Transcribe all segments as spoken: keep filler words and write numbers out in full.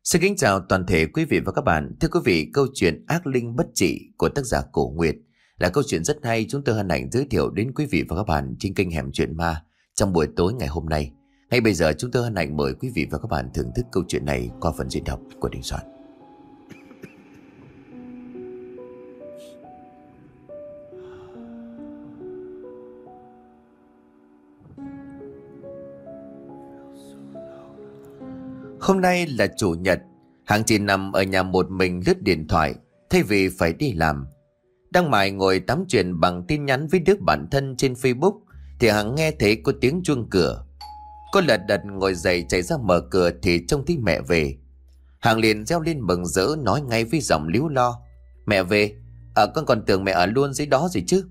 Xin kính chào toàn thể quý vị và các bạn. Thưa quý vị, câu chuyện Ác Linh Bất Trị của tác giả Cổ Nguyệt là câu chuyện rất hay, chúng tôi hân hạnh giới thiệu đến quý vị và các bạn trên kênh Hẻm Chuyện Ma trong buổi tối ngày hôm nay. Ngay bây giờ chúng tôi hân hạnh mời quý vị và các bạn thưởng thức câu chuyện này qua phần diễn đọc của Đình Soạn. Hôm nay là chủ nhật, Hằng chỉ nằm ở nhà một mình lướt điện thoại thay vì phải đi làm. Đang mải ngồi tám chuyện bằng tin nhắn với đứa bạn thân trên Facebook thì Hằng nghe thấy có tiếng chuông cửa. Cô lật đật ngồi dậy chạy ra mở cửa thì trông thấy mẹ về. Hằng liền reo lên mừng rỡ nói ngay với giọng líu lo: "Mẹ về? À, con còn tưởng mẹ ở luôn dưới đó rồi chứ."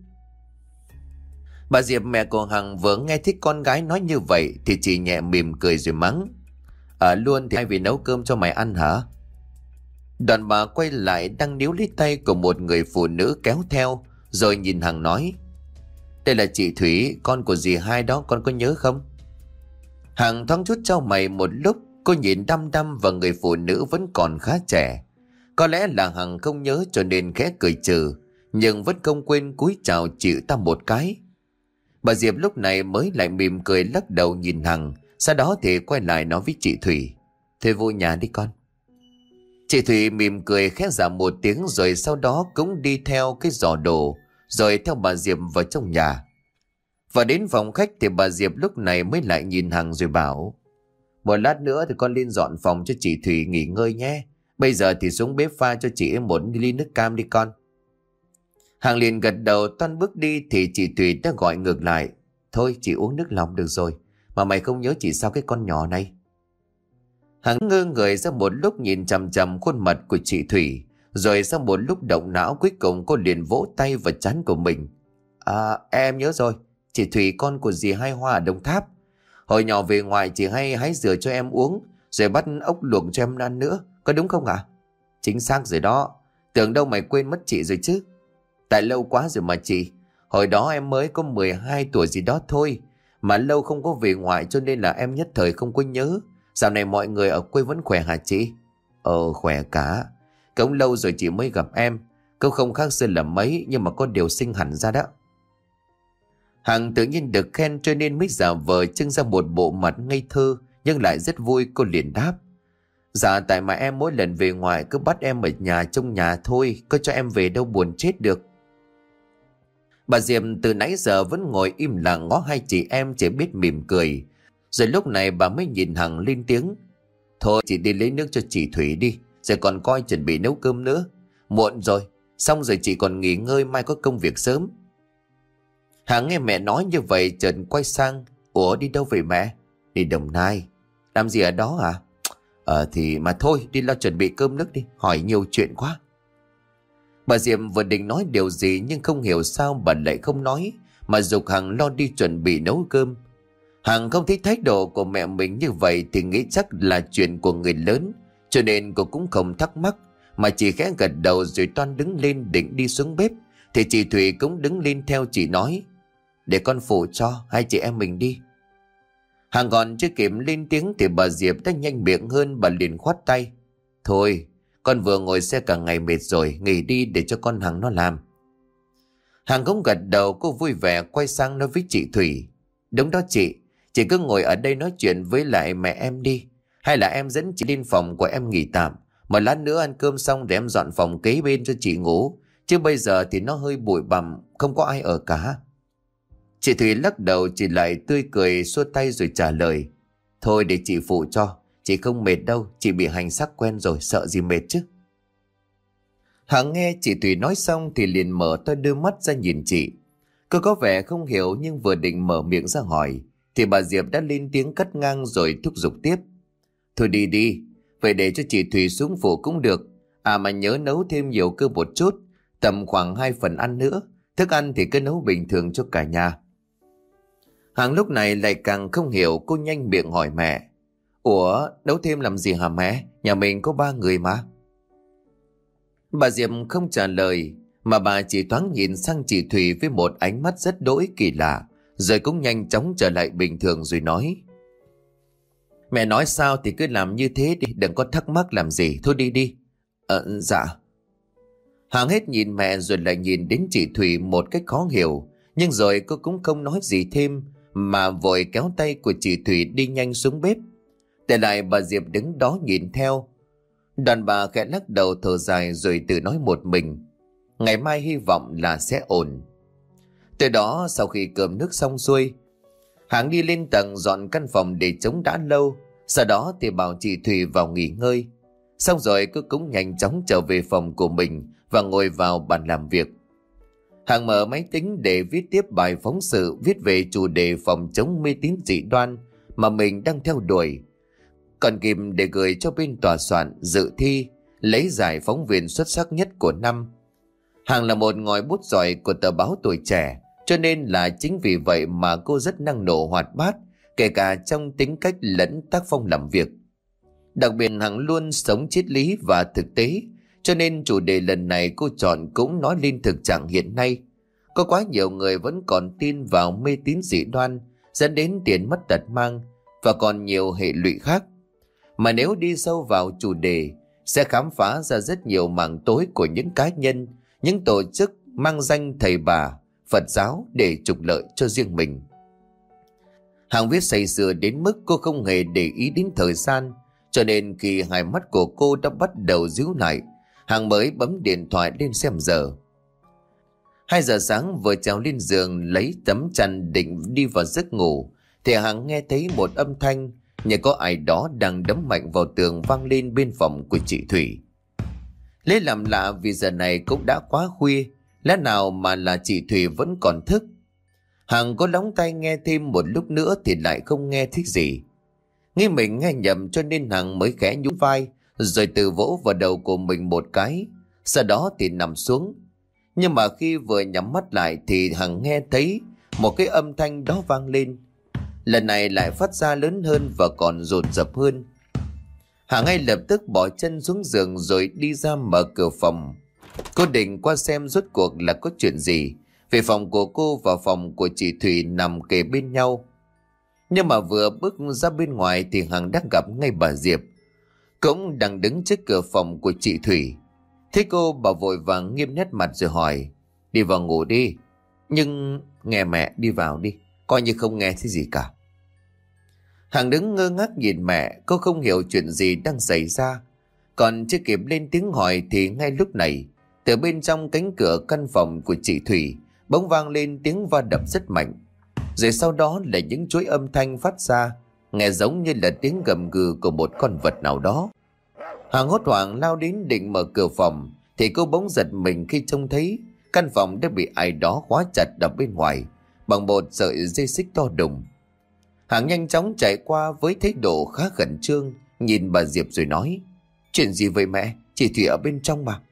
Bà Diệp, mẹ của Hằng, vừa nghe thấy con gái nói như vậy thì chỉ nhẹ mỉm cười rồi mắng: "Ở luôn thì ai vì nấu cơm cho mày ăn hả?" Đoạn bà quay lại đang níu lấy tay của một người phụ nữ kéo theo, rồi nhìn Hằng nói: "Đây là chị Thủy, con của dì Hai đó, con có nhớ không?" Hằng thoáng chút chau mày một lúc, cô nhìn đăm đăm vào người phụ nữ vẫn còn khá trẻ. Có lẽ là Hằng không nhớ cho nên khẽ cười trừ, nhưng vẫn không quên cúi chào chịu ta một cái. Bà Diệp lúc này mới lại mỉm cười lắc đầu nhìn Hằng, sau đó thì quay lại nói với chị Thủy: "Thôi vô nhà đi con." Chị Thủy mỉm cười khẽ dạ một tiếng rồi sau đó cũng đi theo cái giỏ đồ, rồi theo bà Diệp vào trong nhà. Và đến phòng khách thì bà Diệp lúc này mới lại nhìn Hằng rồi bảo: "Một lát nữa thì con lên dọn phòng cho chị Thủy nghỉ ngơi nhé. Bây giờ thì xuống bếp pha cho chị một ly nước cam đi con." Hằng liền gật đầu toan bước đi thì chị Thủy đã gọi ngược lại: "Thôi chị uống nước lòng được rồi. Mà mày không nhớ chị sao cái con nhỏ này?" Hắn ngơ người ra một lúc nhìn chằm chằm khuôn mặt của chị Thủy, rồi sau một lúc động não cuối cùng cô liền vỗ tay vào trán của mình: "À, em nhớ rồi. Chị Thủy con của dì Hai Hoa ở Đồng Tháp. Hồi nhỏ về ngoài chị hay hái dừa cho em uống, rồi bắt ốc luộc cho em ăn nữa. Có đúng không ạ?" À? "Chính xác rồi đó. Tưởng đâu mày quên mất chị rồi chứ. Tại lâu quá rồi mà chị. Hồi đó em mới có mười hai tuổi gì đó thôi. Mà lâu không có về ngoại cho nên là em nhất thời không có nhớ. Dạo này mọi người ở quê vẫn khỏe hả chị?" "Ờ, khỏe cả. Cũng lâu rồi chị mới gặp em. Cũng không khác xưa là mấy, nhưng mà có điều xinh hẳn ra đó." Hằng tự nhiên được khen cho nên mới giả vờ trưng ra một bộ mặt ngây thơ nhưng lại rất vui. Cô liền đáp: "Dạ tại mà em mỗi lần về ngoại cứ bắt em ở nhà trong nhà thôi, có cho em về đâu buồn chết được." Bà Diệp từ nãy giờ vẫn ngồi im lặng ngó hai chị em chỉ biết mỉm cười. Rồi lúc này bà mới nhìn Hằng lên tiếng: "Thôi chị đi lấy nước cho chị Thủy đi, rồi còn coi chuẩn bị nấu cơm nữa. Muộn rồi, xong rồi chị còn nghỉ ngơi, mai có công việc sớm." Hằng nghe mẹ nói như vậy chợt quay sang: "Ủa đi đâu vậy mẹ?" "Đi Đồng Nai." "Làm gì ở đó à?" "Ờ thì mà thôi đi lo chuẩn bị cơm nước đi, hỏi nhiều chuyện quá." Bà Diệp vừa định nói điều gì nhưng không hiểu sao bà lại không nói, mà giục Hằng lo đi chuẩn bị nấu cơm. Hằng không thấy thái độ của mẹ mình như vậy thì nghĩ chắc là chuyện của người lớn, cho nên cô cũng không thắc mắc, mà chỉ khẽ gật đầu rồi toan đứng lên định đi xuống bếp thì chị Thủy cũng đứng lên theo chị nói: "Để con phụ cho, hai chị em mình đi." Hằng còn chưa kịp lên tiếng thì bà Diệp đã nhanh miệng hơn, bà liền khoát tay: "Thôi, con vừa ngồi xe cả ngày mệt rồi, nghỉ đi để cho con Hằng nó làm." Hằng cũng gật đầu, cô vui vẻ quay sang nói với chị Thủy: "Đúng đó chị, chị cứ ngồi ở đây nói chuyện với lại mẹ em đi. Hay là em dẫn chị lên phòng của em nghỉ tạm, một lát nữa ăn cơm xong để em dọn phòng kế bên cho chị ngủ. Chứ bây giờ thì nó hơi bụi bặm, không có ai ở cả." Chị Thủy lắc đầu, chị lại tươi cười xua tay rồi trả lời: "Thôi để chị phụ cho, chị không mệt đâu, chị bị hành xác quen rồi, sợ gì mệt chứ." Hằng nghe chị Thủy nói xong thì liền mở to đôi mắt ra nhìn chị. Cô có vẻ không hiểu nhưng vừa định mở miệng ra hỏi thì bà Diệp đã lên tiếng cắt ngang rồi thúc giục tiếp: "Thôi đi đi, vậy để cho chị Thủy xuống phụ cũng được. À mà nhớ nấu thêm nhiều cơm một chút, tầm khoảng hai phần ăn nữa. Thức ăn thì cứ nấu bình thường cho cả nhà." Hằng lúc này lại càng không hiểu, cô nhanh miệng hỏi mẹ: "Ủa, nấu thêm làm gì hả mẹ? Nhà mình có ba người mà." Bà Diệp không trả lời, mà bà chỉ thoáng nhìn sang chị Thủy với một ánh mắt rất đỗi kỳ lạ, rồi cũng nhanh chóng trở lại bình thường rồi nói: Mẹ nói sao thì cứ làm như thế đi, đừng có thắc mắc làm gì, thôi đi đi. Ờ, dạ. Hằng hết nhìn mẹ rồi lại nhìn đến chị Thủy một cách khó hiểu, nhưng rồi cô cũng không nói gì thêm mà vội kéo tay của chị Thủy đi nhanh xuống bếp. Để lại bà Diệp đứng đó nhìn theo. Đoàn bà khẽ lắc đầu thở dài rồi tự nói một mình, ngày mai hy vọng là sẽ ổn. Từ đó sau khi cơm nước xong xuôi, Hằng đi lên tầng dọn căn phòng để trống đã lâu. Sau đó thì bảo chị Thủy vào nghỉ ngơi. Xong rồi cô cũng nhanh chóng trở về phòng của mình và ngồi vào bàn làm việc. Hằng mở máy tính để viết tiếp bài phóng sự viết về chủ đề phòng chống mê tín dị đoan mà mình đang theo đuổi, còn kịp để gửi cho bên tòa soạn dự thi lấy giải phóng viên xuất sắc nhất của năm. Hằng là một ngòi bút giỏi của tờ báo Tuổi Trẻ, cho nên là chính vì vậy mà cô rất năng nổ hoạt bát, kể cả trong tính cách lẫn tác phong làm việc. Đặc biệt Hằng luôn sống triết lý và thực tế, cho nên chủ đề lần này cô chọn cũng nói lên thực trạng hiện nay. Có quá nhiều người vẫn còn tin vào mê tín dị đoan, dẫn đến tiền mất tật mang và còn nhiều hệ lụy khác. Mà nếu đi sâu vào chủ đề, sẽ khám phá ra rất nhiều mảng tối của những cá nhân, những tổ chức mang danh thầy bà, Phật giáo để trục lợi cho riêng mình. Hằng viết say sưa đến mức cô không hề để ý đến thời gian, cho nên khi hai mắt của cô đã bắt đầu díu lại, Hằng mới bấm điện thoại lên xem giờ. Hai giờ sáng vừa trèo lên giường lấy tấm chăn định đi vào giấc ngủ, thì Hằng nghe thấy một âm thanh như có ai đó đang đấm mạnh vào tường vang lên bên phòng của chị Thủy. Lấy làm lạ vì giờ này cũng đã quá khuya, lẽ nào mà là chị Thủy vẫn còn thức. Hằng có lóng tai nghe thêm một lúc nữa thì lại không nghe thấy gì. Nghĩ mình nghe nhầm cho nên Hằng mới khẽ nhún vai rồi từ vỗ vào đầu của mình một cái, sau đó thì nằm xuống. Nhưng mà khi vừa nhắm mắt lại thì Hằng nghe thấy một cái âm thanh đó vang lên. Lần này lại phát ra lớn hơn và còn dồn dập hơn. Hằng ngay lập tức bỏ chân xuống giường rồi đi ra mở cửa phòng. Cô định qua xem rốt cuộc là có chuyện gì, vì phòng của cô và phòng của chị Thủy nằm kề bên nhau. Nhưng mà vừa bước ra bên ngoài thì Hằng đã gặp ngay bà Diệp, cũng đang đứng trước cửa phòng của chị Thủy. Thế cô bà vội vàng nghiêm nét mặt rồi hỏi: "Đi vào ngủ đi." "Nhưng nghe mẹ, đi vào đi, coi như không nghe thấy gì cả." Hằng đứng ngơ ngác nhìn mẹ, cô không hiểu chuyện gì đang xảy ra. Còn chưa kịp lên tiếng hỏi thì ngay lúc này, từ bên trong cánh cửa căn phòng của chị Thủy bỗng vang lên tiếng va đập rất mạnh. Rồi sau đó là những chuỗi âm thanh phát ra, nghe giống như là tiếng gầm gừ của một con vật nào đó. Hằng hốt hoảng lao đến định mở cửa phòng thì cô bỗng giật mình khi trông thấy căn phòng đã bị ai đó khóa chặt ở bên ngoài bằng một sợi dây xích to đùng. Hằng nhanh chóng chạy qua với thái độ khá khẩn trương, nhìn bà Diệp rồi nói: "Chuyện gì vậy mẹ? Chị Thủy ở bên trong mà."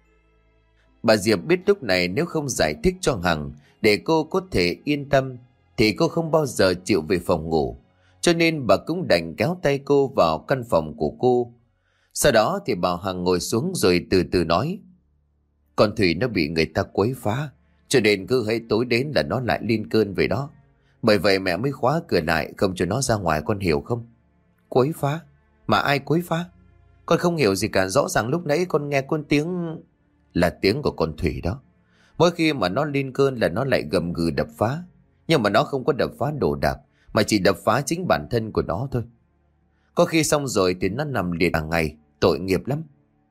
Bà Diệp biết lúc này nếu không giải thích cho Hằng để cô có thể yên tâm thì cô không bao giờ chịu về phòng ngủ, cho nên bà cũng đành kéo tay cô vào căn phòng của cô. Sau đó thì bảo Hằng ngồi xuống rồi từ từ nói: "Con Thủy nó bị người ta quấy phá, cho nên cứ hễ tối đến là nó lại lên cơn về đó. Bởi vậy mẹ mới khóa cửa lại không cho nó ra ngoài, con hiểu không?" "Quấy phá? Mà ai quấy phá? Con không hiểu gì cả, rõ ràng lúc nãy con nghe con tiếng..." "Là tiếng của con Thủy đó. Mỗi khi mà nó lên cơn là nó lại gầm gừ đập phá. Nhưng mà nó không có đập phá đồ đạc, mà chỉ đập phá chính bản thân của nó thôi. Có khi xong rồi thì nó nằm liệt cả ngày, tội nghiệp lắm."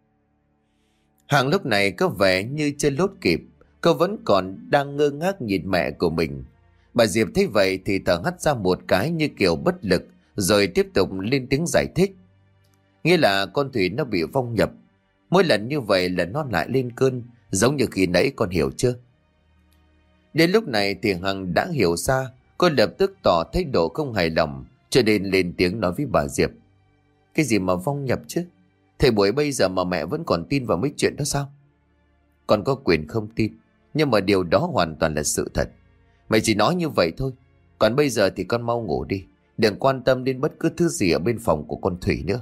Hằng lúc này có vẻ như chưa lốt kịp, cô vẫn còn đang ngơ ngác nhìn mẹ của mình. Bà Diệp thấy vậy thì thở hắt ra một cái như kiểu bất lực, rồi tiếp tục lên tiếng giải thích. Nghĩa là con Thủy nó bị vong nhập. Mỗi lần như vậy là nó lại lên cơn, giống như khi nãy, con hiểu chưa? Đến lúc này thì Hằng đã hiểu ra. Cô lập tức tỏ thái độ không hài lòng, cho nên lên tiếng nói với bà Diệp: "Cái gì mà vong nhập chứ? Thời buổi bây giờ mà mẹ vẫn còn tin vào mấy chuyện đó sao?" "Con có quyền không tin, nhưng mà điều đó hoàn toàn là sự thật. Mẹ chỉ nói như vậy thôi. Còn bây giờ thì con mau ngủ đi, đừng quan tâm đến bất cứ thứ gì ở bên phòng của con Thủy nữa."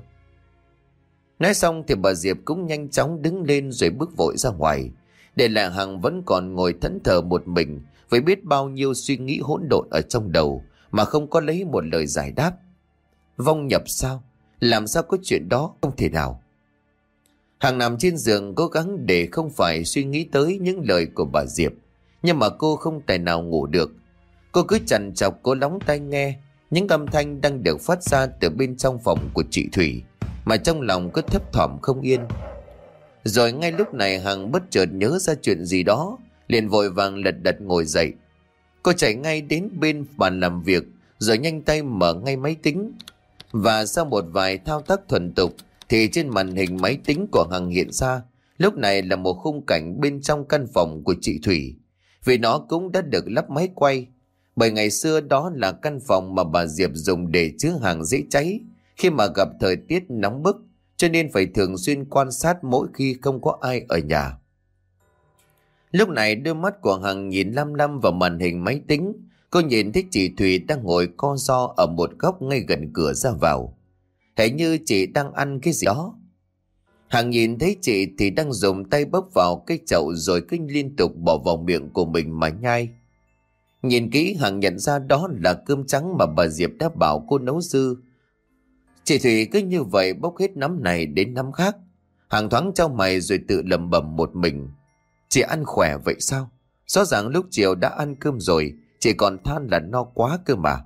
Nói xong thì bà Diệp cũng nhanh chóng đứng lên rồi bước vội ra ngoài, để lại Hằng vẫn còn ngồi thẫn thờ một mình với biết bao nhiêu suy nghĩ hỗn độn ở trong đầu mà không có lấy một lời giải đáp. Vong nhập sao? Làm sao có chuyện đó? Không thể nào. Hằng nằm trên giường cố gắng để không phải suy nghĩ tới những lời của bà Diệp. Nhưng mà cô không tài nào ngủ được. Cô cứ chằn chọc cố lóng tai nghe những âm thanh đang được phát ra từ bên trong phòng của chị Thủy, mà trong lòng cứ thấp thỏm không yên. Rồi ngay lúc này Hằng bất chợt nhớ ra chuyện gì đó, liền vội vàng lật đật ngồi dậy. Cô chạy ngay đến bên bàn làm việc, rồi nhanh tay mở ngay máy tính. Và sau một vài thao tác thuần thục thì trên màn hình máy tính của Hằng hiện ra lúc này là một khung cảnh bên trong căn phòng của chị Thủy, vì nó cũng đã được lắp máy quay. Bởi ngày xưa đó là căn phòng mà bà Diệp dùng để chứa hàng dễ cháy khi mà gặp thời tiết nóng bức, cho nên phải thường xuyên quan sát mỗi khi không có ai ở nhà. Lúc này đôi mắt của Hằng nhìn lăm lăm vào màn hình máy tính. Cô nhìn thấy chị Thủy đang ngồi co ro ở một góc ngay gần cửa ra vào, hễ như chị đang ăn cái gì đó. Hằng nhìn thấy chị thì đang dùng tay bốc vào cái chậu rồi cứ liên tục bỏ vào miệng của mình mà nhai. Nhìn kỹ Hằng nhận ra đó là cơm trắng mà bà Diệp đã bảo cô nấu dư. Chị Thủy cứ như vậy bốc hết nắm này đến nắm khác. Hằng thoáng chau mày rồi tự lẩm bẩm một mình. Chị ăn khỏe vậy sao? Rõ ràng lúc chiều đã ăn cơm rồi, chị còn than là no quá cơ mà.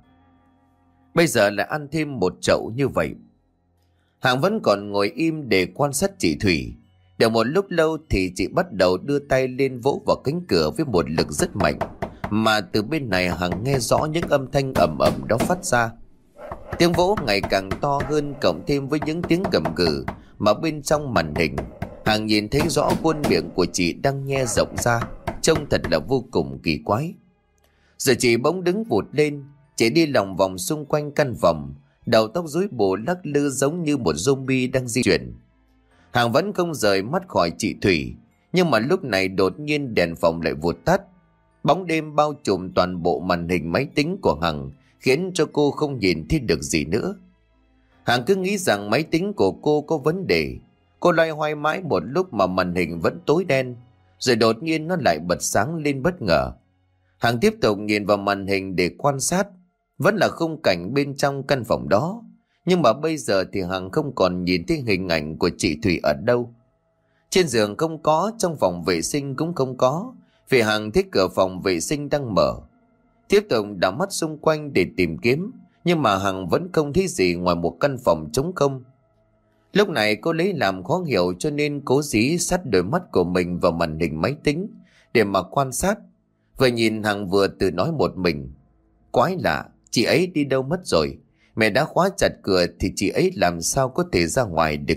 Bây giờ lại ăn thêm một chậu như vậy. Hằng vẫn còn ngồi im để quan sát chị Thủy. Được một lúc lâu thì chị bắt đầu đưa tay lên vỗ vào cánh cửa với một lực rất mạnh, mà từ bên này Hằng nghe rõ những âm thanh ầm ầm đó phát ra. Tiếng vỗ ngày càng to hơn, cộng thêm với những tiếng gầm gừ mà bên trong màn hình Hằng nhìn thấy rõ khuôn miệng của chị đang nhe rộng ra, trông thật là vô cùng kỳ quái. Rồi chị bỗng đứng vụt lên, chị đi lòng vòng xung quanh căn phòng, đầu tóc rối bù lắc lư giống như một zombie đang di chuyển. Hằng vẫn không rời mắt khỏi chị Thủy, nhưng mà lúc này đột nhiên đèn phòng lại vụt tắt. Bóng đêm bao trùm toàn bộ màn hình máy tính của Hằng, khiến cho cô không nhìn thấy được gì nữa. Hằng cứ nghĩ rằng máy tính của cô có vấn đề. Cô loay hoay mãi một lúc mà màn hình vẫn tối đen, rồi đột nhiên nó lại bật sáng lên bất ngờ. Hằng tiếp tục nhìn vào màn hình để quan sát. Vẫn là khung cảnh bên trong căn phòng đó, nhưng mà bây giờ thì Hằng không còn nhìn thấy hình ảnh của chị Thủy ở đâu. Trên giường không có, trong phòng vệ sinh cũng không có, vì Hằng thấy cửa phòng vệ sinh đang mở. Tiếp tục đảo mắt xung quanh để tìm kiếm, nhưng mà Hằng vẫn không thấy gì ngoài một căn phòng trống không. Lúc này cô lấy làm khó hiểu, cho nên cố dí sát đôi mắt của mình vào màn hình máy tính để mà quan sát. Vừa nhìn Hằng vừa tự nói một mình. Quái lạ, chị ấy đi đâu mất rồi? Mẹ đã khóa chặt cửa thì chị ấy làm sao có thể ra ngoài được?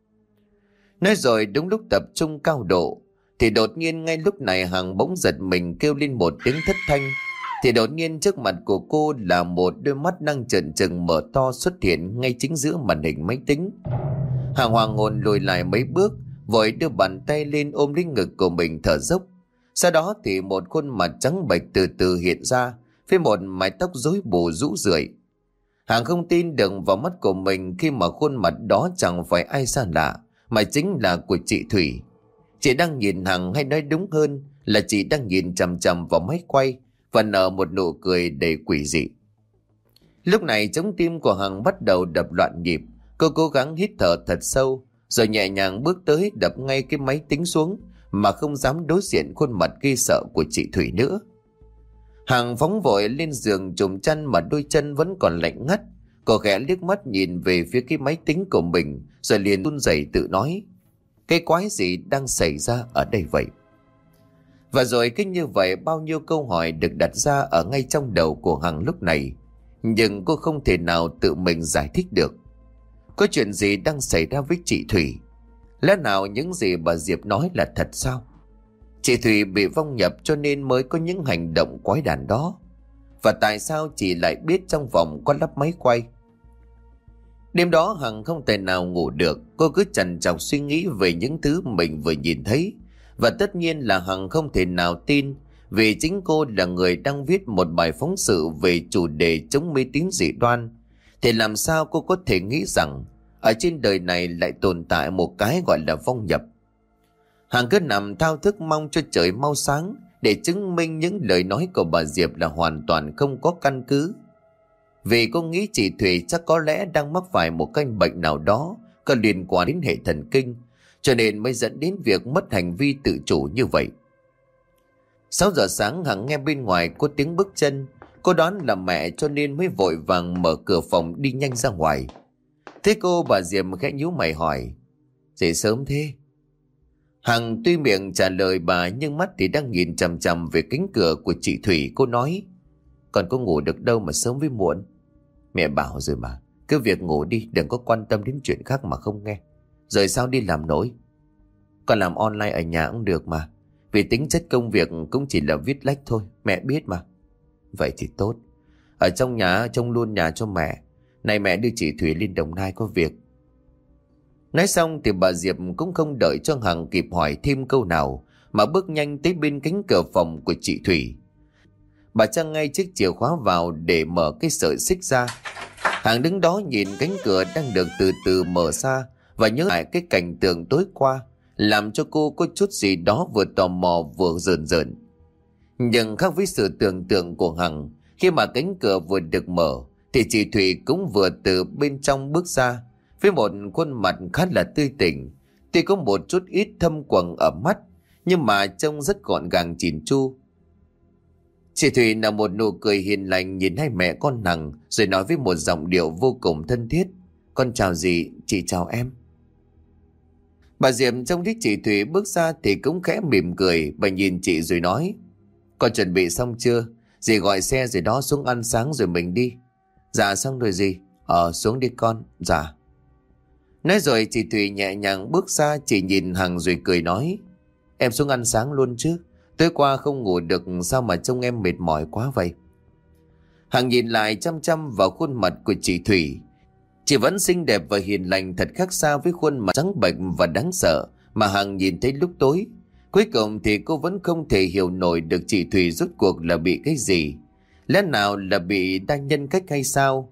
Nói rồi đúng lúc tập trung cao độ thì đột nhiên ngay lúc này Hằng bỗng giật mình kêu lên một tiếng thất thanh. Thì đột nhiên trước mặt của cô là một đôi mắt đang trợn trừng mở to xuất hiện ngay chính giữa màn hình máy tính. Hằng hoàng hồn lùi lại mấy bước, vội đưa bàn tay lên ôm lấy ngực của mình thở dốc. Sau đó thì một khuôn mặt trắng bệch từ từ hiện ra, với một mái tóc rối bù rũ rượi. Hằng không tin được vào mắt của mình khi mà khuôn mặt đó chẳng phải ai xa lạ, mà chính là của chị Thủy. Chị đang nhìn Hằng, hay nói đúng hơn là chị đang nhìn chằm chằm vào máy quay và nở một nụ cười đầy quỷ dị. Lúc này trái tim của Hằng bắt đầu đập loạn nhịp. Cô cố gắng hít thở thật sâu, rồi nhẹ nhàng bước tới đập ngay cái máy tính xuống, mà không dám đối diện khuôn mặt ghê sợ của chị Thủy nữa. Hằng phóng vội lên giường trùm chăn mà đôi chân vẫn còn lạnh ngắt. Cô khẽ liếc mắt nhìn về phía cái máy tính của mình, rồi liền run rẩy tự nói: cái quái gì đang xảy ra ở đây vậy? Và rồi cứ như vậy bao nhiêu câu hỏi được đặt ra ở ngay trong đầu của Hằng lúc này, nhưng cô không thể nào tự mình giải thích được. Có chuyện gì đang xảy ra với chị Thủy? Lẽ nào những gì bà Diệp nói là thật sao? Chị Thủy bị vong nhập cho nên mới có những hành động quái đản đó. Và tại sao chị lại biết trong phòng có lắp máy quay? Đêm đó Hằng không thể nào ngủ được. Cô cứ trằn trọc suy nghĩ về những thứ mình vừa nhìn thấy. Và tất nhiên là Hằng không thể nào tin, vì chính cô là người đang viết một bài phóng sự về chủ đề chống mê tín dị đoan. Thì làm sao cô có thể nghĩ rằng ở trên đời này lại tồn tại một cái gọi là vong nhập? Hằng cứ nằm thao thức mong cho trời mau sáng để chứng minh những lời nói của bà Diệp là hoàn toàn không có căn cứ. Vì cô nghĩ chị Thủy chắc có lẽ đang mắc phải một căn bệnh nào đó có liên quan đến hệ thần kinh, cho nên mới dẫn đến việc mất hành vi tự chủ như vậy. Sáu giờ sáng Hằng nghe bên ngoài có tiếng bước chân. Cô đoán là mẹ cho nên mới vội vàng mở cửa phòng đi nhanh ra ngoài. Thế cô, bà Diệp khẽ nhíu mày hỏi: "Dậy sớm thế?" Hằng tuy miệng trả lời bà nhưng mắt thì đang nhìn chằm chằm về cánh cửa của chị Thủy. Cô nói: "Còn có ngủ được đâu mà sớm với muộn. Mẹ bảo rồi mà, cứ việc ngủ đi, đừng có quan tâm đến chuyện khác mà không nghe. Rồi sao đi làm nổi? Còn làm online ở nhà cũng được mà. Vì tính chất công việc cũng chỉ là viết lách thôi, mẹ biết mà." "Vậy thì tốt. Ở trong nhà trông luôn nhà cho mẹ. Này mẹ đưa chị Thủy lên Đồng Nai có việc." Nói xong thì bà Diệp cũng không đợi cho Hằng kịp hỏi thêm câu nào mà bước nhanh tới bên cánh cửa phòng của chị Thủy. Bà trang ngay chiếc chìa khóa vào để mở cái sợi xích ra. Hằng đứng đó nhìn cánh cửa đang được từ từ mở ra và nhớ lại cái cảnh tượng tối qua, làm cho cô có chút gì đó vừa tò mò vừa rờn rợn. Nhưng khác với sự tưởng tượng của Hằng, khi mà cánh cửa vừa được mở thì chị Thủy cũng vừa từ bên trong bước ra với một khuôn mặt khá là tươi tỉnh. Tuy có một chút ít thâm quầng ở mắt, nhưng mà trông rất gọn gàng chỉn chu. Chị Thủy nở một nụ cười hiền lành nhìn hai mẹ con Hằng rồi nói với một giọng điệu vô cùng thân thiết: "Con chào dì, chị chào em." Bà Diệp trông thấy chị Thủy bước ra thì cũng khẽ mỉm cười. Bà nhìn chị rồi nói: "Con chuẩn bị xong chưa? Dì gọi xe rồi đó, xuống ăn sáng rồi mình đi." "Dạ xong rồi dì." "Ờ xuống đi con." "Dạ." Nói rồi chị Thủy nhẹ nhàng bước ra. Chị nhìn Hằng rồi cười nói: "Em xuống ăn sáng luôn chứ? Tối qua không ngủ được sao mà trông em mệt mỏi quá vậy?" Hằng nhìn lại chăm chăm vào khuôn mặt của chị Thủy. Chị vẫn xinh đẹp và hiền lành, thật khác xa với khuôn mặt trắng bệch và đáng sợ mà Hằng nhìn thấy lúc tối. Cuối cùng thì cô vẫn không thể hiểu nổi được chị Thủy rốt cuộc là bị cái gì. Lẽ nào là bị đa nhân cách hay sao?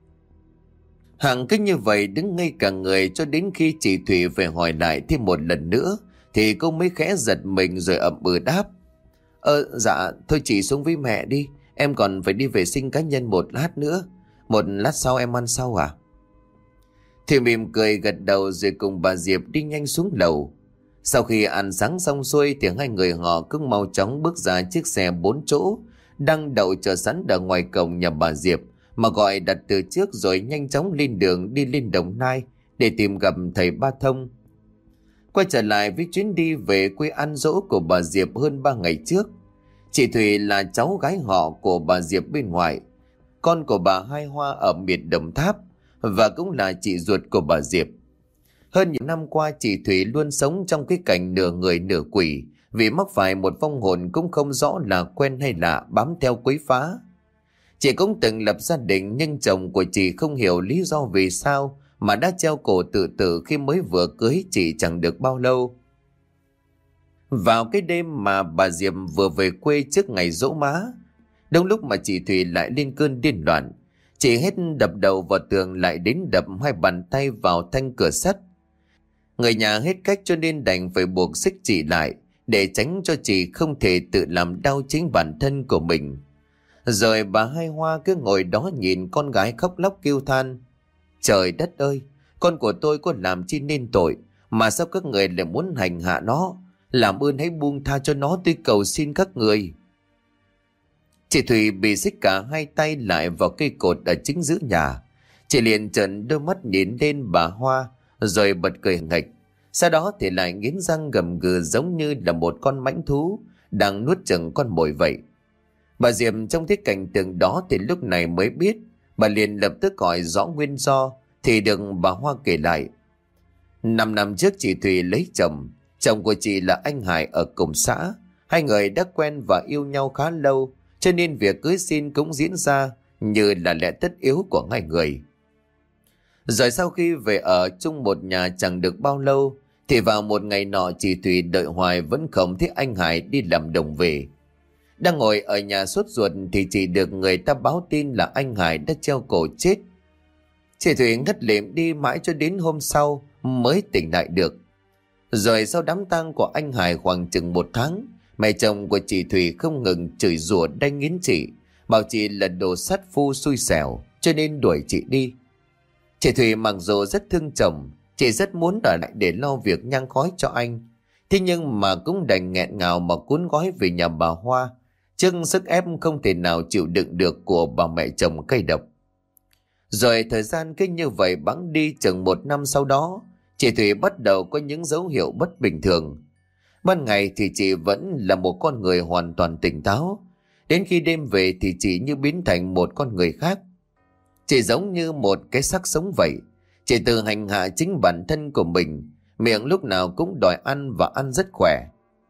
Hằng cứ như vậy đứng ngây cả người cho đến khi chị Thủy về hỏi lại thêm một lần nữa thì cô mới khẽ giật mình rồi ậm ừ đáp: "Ờ dạ thôi chị xuống với mẹ đi, em còn phải đi vệ sinh cá nhân một lát nữa. Một lát sau em ăn sau à?" Thì mỉm cười gật đầu rồi cùng bà Diệp đi nhanh xuống lầu. Sau khi ăn sáng xong xuôi thì hai người họ cứ mau chóng bước ra chiếc xe bốn chỗ đang đậu chờ sẵn ở ngoài cổng nhà bà Diệp mà gọi đặt từ trước, rồi nhanh chóng lên đường đi lên Đồng Nai để tìm gặp thầy Ba Thông. Quay trở lại với chuyến đi về quê ăn dỗ của bà Diệp hơn ba ngày trước. Chị Thủy là cháu gái họ của bà Diệp bên ngoài, con của bà Hai Hoa ở miền Đồng Tháp, và cũng là chị ruột của bà Diệp. Hơn những năm qua chị Thủy luôn sống trong cái cảnh nửa người nửa quỷ, vì mắc phải một vong hồn cũng không rõ là quen hay lạ bám theo quấy phá. Chị cũng từng lập gia đình, nhưng chồng của chị không hiểu lý do vì sao mà đã treo cổ tự tử khi mới vừa cưới chị chẳng được bao lâu. Vào cái đêm mà bà Diệp vừa về quê trước ngày giỗ má, đông lúc mà chị Thủy lại lên cơn điên loạn. Chị hết đập đầu vào tường lại đến đập hai bàn tay vào thanh cửa sắt. Người nhà hết cách cho nên đành phải buộc xích chị lại để tránh cho chị không thể tự làm đau chính bản thân của mình. Rồi bà Hai Hoa cứ ngồi đó nhìn con gái khóc lóc kêu than: "Trời đất ơi, con của tôi có làm chi nên tội mà sao các người lại muốn hành hạ nó? Làm ơn hãy buông tha cho nó, tôi cầu xin các người." Chị Thủy bị xích cả hai tay lại vào cây cột ở chính giữa nhà. Chị liền trợn đôi mắt nhìn lên bà Hoa rồi bật cười nghịch. Sau đó thì lại nghiến răng gầm gừ giống như là một con mãnh thú đang nuốt chửng con mồi vậy. Bà Diệp trong thấy cảnh tượng đó thì lúc này mới biết. Bà liền lập tức hỏi rõ nguyên do thì được bà Hoa kể lại. Năm năm trước chị Thủy lấy chồng. Chồng của chị là anh Hải ở cùng xã. Hai người đã quen và yêu nhau khá lâu, cho nên việc cưới xin cũng diễn ra như là lẽ tất yếu của hai người. Rồi sau khi về ở chung một nhà chẳng được bao lâu thì vào một ngày nọ chị Thủy đợi hoài vẫn không thấy anh Hải đi làm đồng về. Đang ngồi ở nhà sốt ruột thì chỉ được người ta báo tin là anh Hải đã treo cổ chết. Chị Thủy ngất lịm đi mãi cho đến hôm sau mới tỉnh lại được. Rồi sau đám tang của anh Hải khoảng chừng một tháng, mẹ chồng của chị Thủy không ngừng chửi rủa đánh nghiến chị, bảo chị là đồ sát phu xui xẻo. cho nên đuổi chị đi. Chị Thủy mặc dù rất thương chồng, chị rất muốn ở lại để lo việc nhang khói cho anh. Thế nhưng mà cũng đành nghẹn ngào mà cuốn gói về nhà bà Hoa, trước sức ép không thể nào chịu đựng được của bà mẹ chồng cay độc. Rồi thời gian cứ như vậy bẵng đi. Chừng một năm sau đó, chị Thủy bắt đầu có những dấu hiệu bất bình thường. Ban ngày thì chị vẫn là một con người hoàn toàn tỉnh táo. Đến khi đêm về thì chị như biến thành một con người khác. Chị giống như một cái xác sống vậy. Chị tự hành hạ chính bản thân của mình, miệng lúc nào cũng đòi ăn và ăn rất khỏe.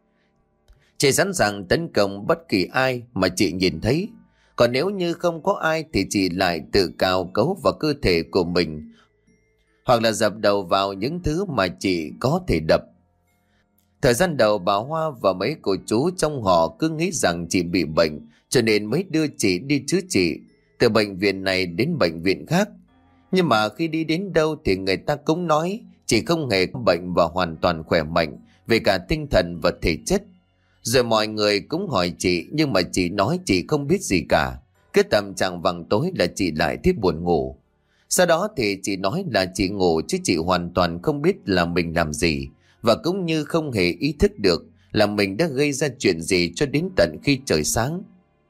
Chị sẵn sàng tấn công bất kỳ ai mà chị nhìn thấy. Còn nếu như không có ai thì chị lại tự cào cấu vào cơ thể của mình, hoặc là dập đầu vào những thứ mà chị có thể đập. Thời gian đầu bà Hoa và mấy cô chú trong họ cứ nghĩ rằng chị bị bệnh, cho nên mới đưa chị đi chữa trị từ bệnh viện này đến bệnh viện khác. Nhưng mà khi đi đến đâu thì người ta cũng nói chị không hề có bệnh và hoàn toàn khỏe mạnh về cả tinh thần và thể chất. Rồi mọi người cũng hỏi chị, nhưng mà chị nói chị không biết gì cả. Cứ tầm trạng vàng tối là chị lại thích buồn ngủ. Sau đó thì chị nói là chị ngủ chứ chị hoàn toàn không biết là mình làm gì, và cũng như không hề ý thức được là mình đã gây ra chuyện gì cho đến tận khi trời sáng.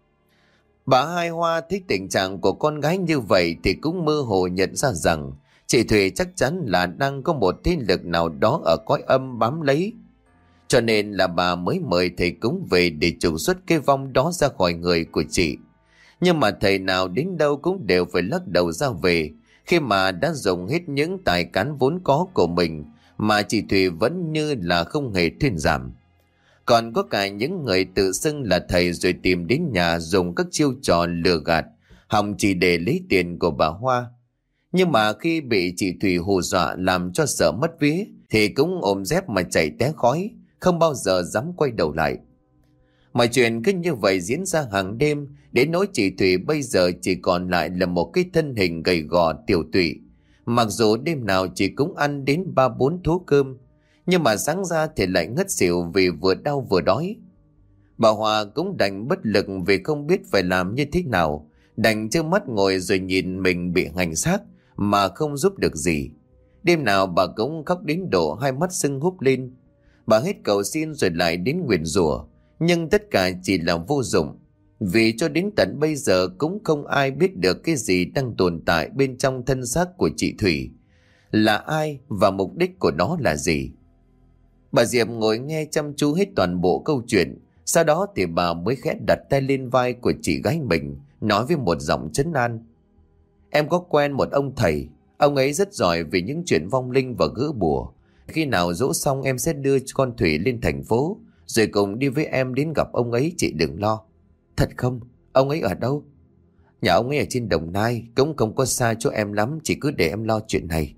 Bà Hai Hoa thấy tình trạng của con gái như vậy thì cũng mơ hồ nhận ra rằng chị Thùy chắc chắn là đang có một thế lực nào đó ở cõi âm bám lấy. Cho nên là bà mới mời thầy cúng về để trục xuất cái vong đó ra khỏi người của chị. Nhưng mà thầy nào đến đâu cũng đều phải lắc đầu ra về, khi mà đã dùng hết những tài cán vốn có của mình mà chị Thùy vẫn như là không hề thuyên giảm. Còn có cả những người tự xưng là thầy rồi tìm đến nhà dùng các chiêu trò lừa gạt, hòng chỉ để lấy tiền của bà Hoa. Nhưng mà khi bị chị Thùy hù dọa làm cho sợ mất vía thì cũng ôm dép mà chạy té khói, không bao giờ dám quay đầu lại. Mọi chuyện cứ như vậy diễn ra hàng đêm, đến nỗi chị Thùy bây giờ chỉ còn lại là một cái thân hình gầy gò tiểu tụy. Mặc dù đêm nào chị cũng ăn đến ba bốn thố cơm, nhưng mà sáng ra thì lại ngất xỉu vì vừa đau vừa đói. Bà Hòa cũng đành bất lực vì không biết phải làm như thế nào, đành trơ mắt ngồi rồi nhìn mình bị hành xác mà không giúp được gì. Đêm nào bà cũng khóc đến độ hai mắt sưng húp lên. Bà hết cầu xin rồi lại đến nguyền rủa, nhưng tất cả chỉ là vô dụng, vì cho đến tận bây giờ cũng không ai biết được cái gì đang tồn tại bên trong thân xác của chị Thủy, là ai và mục đích của nó là gì. Bà Diệp ngồi nghe chăm chú hết toàn bộ câu chuyện, sau đó thì bà mới khẽ đặt tay lên vai của chị gái mình, nói với một giọng trấn an: "Em có quen một ông thầy, ông ấy rất giỏi về những chuyện vong linh và gỡ bùa. Khi nào dỗ xong em sẽ đưa con Thủy lên thành phố, rồi cùng đi với em đến gặp ông ấy, chị đừng lo." "Thật không? Ông ấy ở đâu?" "Nhà ông ấy ở trên Đồng Nai, cũng không có xa chỗ em lắm, chị cứ để em lo chuyện này."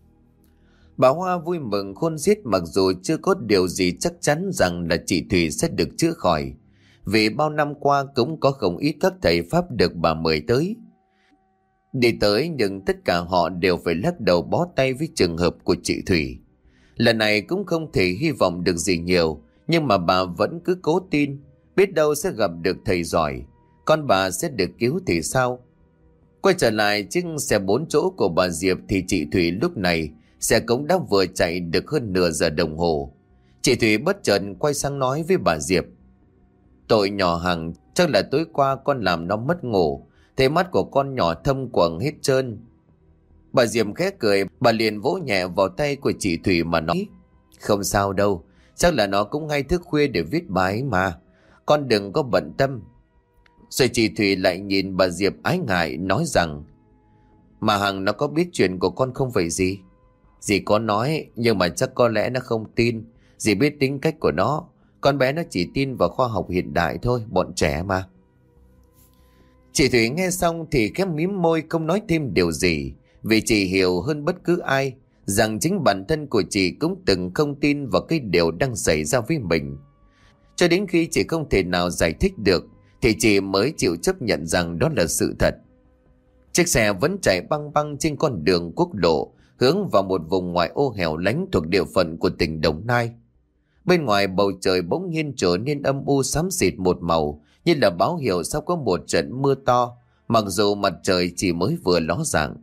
Bà Hoa vui mừng khôn xiết, mặc dù chưa có điều gì chắc chắn rằng là chị Thủy sẽ được chữa khỏi, vì bao năm qua cũng có không ít các thầy pháp được bà mời tới. Đi tới nhưng tất cả họ đều phải lắc đầu bó tay với trường hợp của chị Thủy. Lần này cũng không thể hy vọng được gì nhiều, nhưng mà bà vẫn cứ cố tin, biết đâu sẽ gặp được thầy giỏi, con bà sẽ được cứu thì sao. Quay trở lại chiếc xe bốn chỗ của bà Diệp thì chị Thủy lúc này xe cũng đã vừa chạy được hơn nửa giờ đồng hồ. Chị Thủy bất chợt quay sang nói với bà Diệp: "Tội nhỏ Hằng, chắc là tối qua con làm nó mất ngủ, thấy mắt của con nhỏ thâm quầng hết trơn." Bà Diệp khẽ cười, bà liền vỗ nhẹ vào tay của chị Thủy mà nói: "Không sao đâu, chắc là nó cũng hay thức khuya để viết bài mà, con đừng có bận tâm." Rồi chị Thủy lại nhìn bà Diệp ái ngại nói rằng: "Mà Hằng nó có biết chuyện của con không vậy gì?" "Dì có nói, nhưng mà chắc có lẽ nó không tin. Dì biết tính cách của nó, con bé nó chỉ tin vào khoa học hiện đại thôi, bọn trẻ mà." Chị Thủy nghe xong thì khép mím môi không nói thêm điều gì, vì chị hiểu hơn bất cứ ai rằng chính bản thân của chị cũng từng không tin vào cái điều đang xảy ra với mình. Cho đến khi chị không thể nào giải thích được thì chị mới chịu chấp nhận rằng đó là sự thật. Chiếc xe vẫn chạy băng băng trên con đường quốc lộ hướng vào một vùng ngoại ô hẻo lánh thuộc địa phận của tỉnh Đồng Nai. Bên ngoài bầu trời bỗng nhiên trở nên âm u xám xịt một màu, như là báo hiệu sắp có một trận mưa to mặc dù mặt trời chỉ mới vừa ló dạng.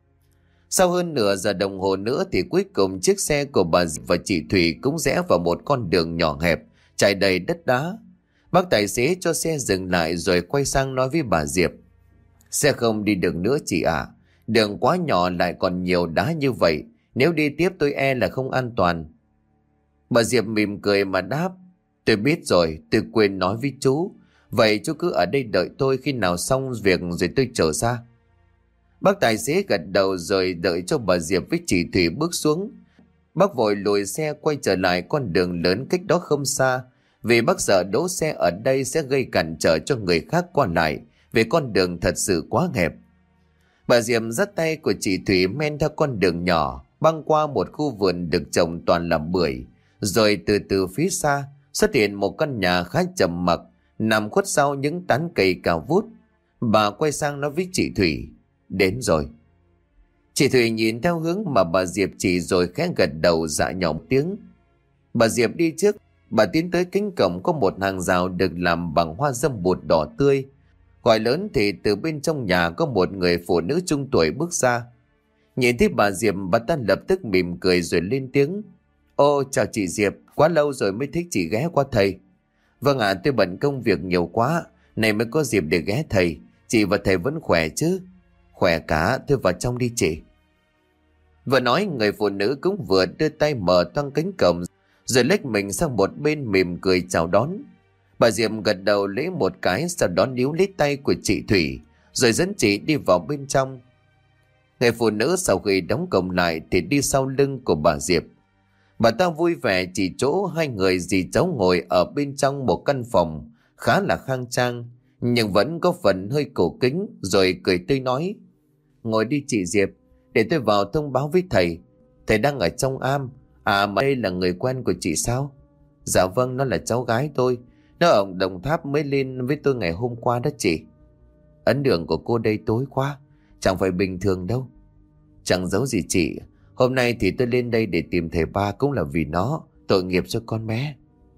Sau hơn nửa giờ đồng hồ nữa thì cuối cùng chiếc xe của bà Diệp và chị Thủy cũng rẽ vào một con đường nhỏ hẹp, trải đầy đất đá. Bác tài xế cho xe dừng lại rồi quay sang nói với bà Diệp. Xe không đi được nữa chị ạ. Đường quá nhỏ lại còn nhiều đá như vậy. Nếu đi tiếp tôi e là không an toàn. Bà Diệp mỉm cười mà đáp. Tôi biết rồi, tôi quên nói với chú. Vậy chú cứ ở đây đợi tôi, khi nào xong việc rồi tôi trở ra. Bác tài xế gật đầu rồi đợi cho bà Diệp với chị Thủy bước xuống. Bác vội lùi xe quay trở lại con đường lớn cách đó không xa, vì bác sợ đỗ xe ở đây sẽ gây cản trở cho người khác qua lại, vì con đường thật sự quá hẹp. Bà Diệp dắt tay của chị Thủy men theo con đường nhỏ, băng qua một khu vườn được trồng toàn là bưởi, rồi từ từ phía xa xuất hiện một căn nhà khá trầm mặc, nằm khuất sau những tán cây cao vút. Bà quay sang nói với chị Thủy. Đến rồi. Chị Thủy nhìn theo hướng mà bà Diệp chỉ rồi khẽ gật đầu dạ nhỏ một tiếng. Bà Diệp đi trước. Bà tiến tới cánh cổng có một hàng rào được làm bằng hoa dâm bụt đỏ tươi. Gọi lớn thì từ bên trong nhà có một người phụ nữ trung tuổi bước ra. Nhìn thấy bà Diệp, bà ta lập tức mỉm cười rồi lên tiếng. Ô chào chị Diệp, quá lâu rồi mới thích chị ghé qua thầy. Vâng ạ, tôi bận công việc nhiều quá, này mới có dịp để ghé thầy. Chị và thầy vẫn khỏe chứ? Khỏe cả, tôi vào trong đi chị. Vừa nói, người phụ nữ cũng vừa đưa tay mở toang cánh cổng, rồi lách mình sang một bên mỉm cười chào đón. Bà Diệp gật đầu lấy một cái, sau đó níu lấy tay của chị Thủy, rồi dẫn chị đi vào bên trong. Người phụ nữ sau khi đóng cổng lại thì đi sau lưng của bà Diệp. Bà ta vui vẻ chỉ chỗ hai người dì cháu ngồi ở bên trong một căn phòng khá là khang trang, nhưng vẫn có phần hơi cổ kính, rồi cười tươi nói. Ngồi đi chị Diệp, để tôi vào thông báo với thầy. Thầy đang ở trong am. À mà đây là người quen của chị sao? Dạ vâng, nó là cháu gái tôi. Nó ở Đồng Tháp mới lên với tôi ngày hôm qua đó chị. Ấn đường của cô đây tối quá, chẳng phải bình thường đâu. Chẳng giấu gì chị, hôm nay thì tôi lên đây để tìm thầy ba cũng là vì nó, tội nghiệp cho con bé.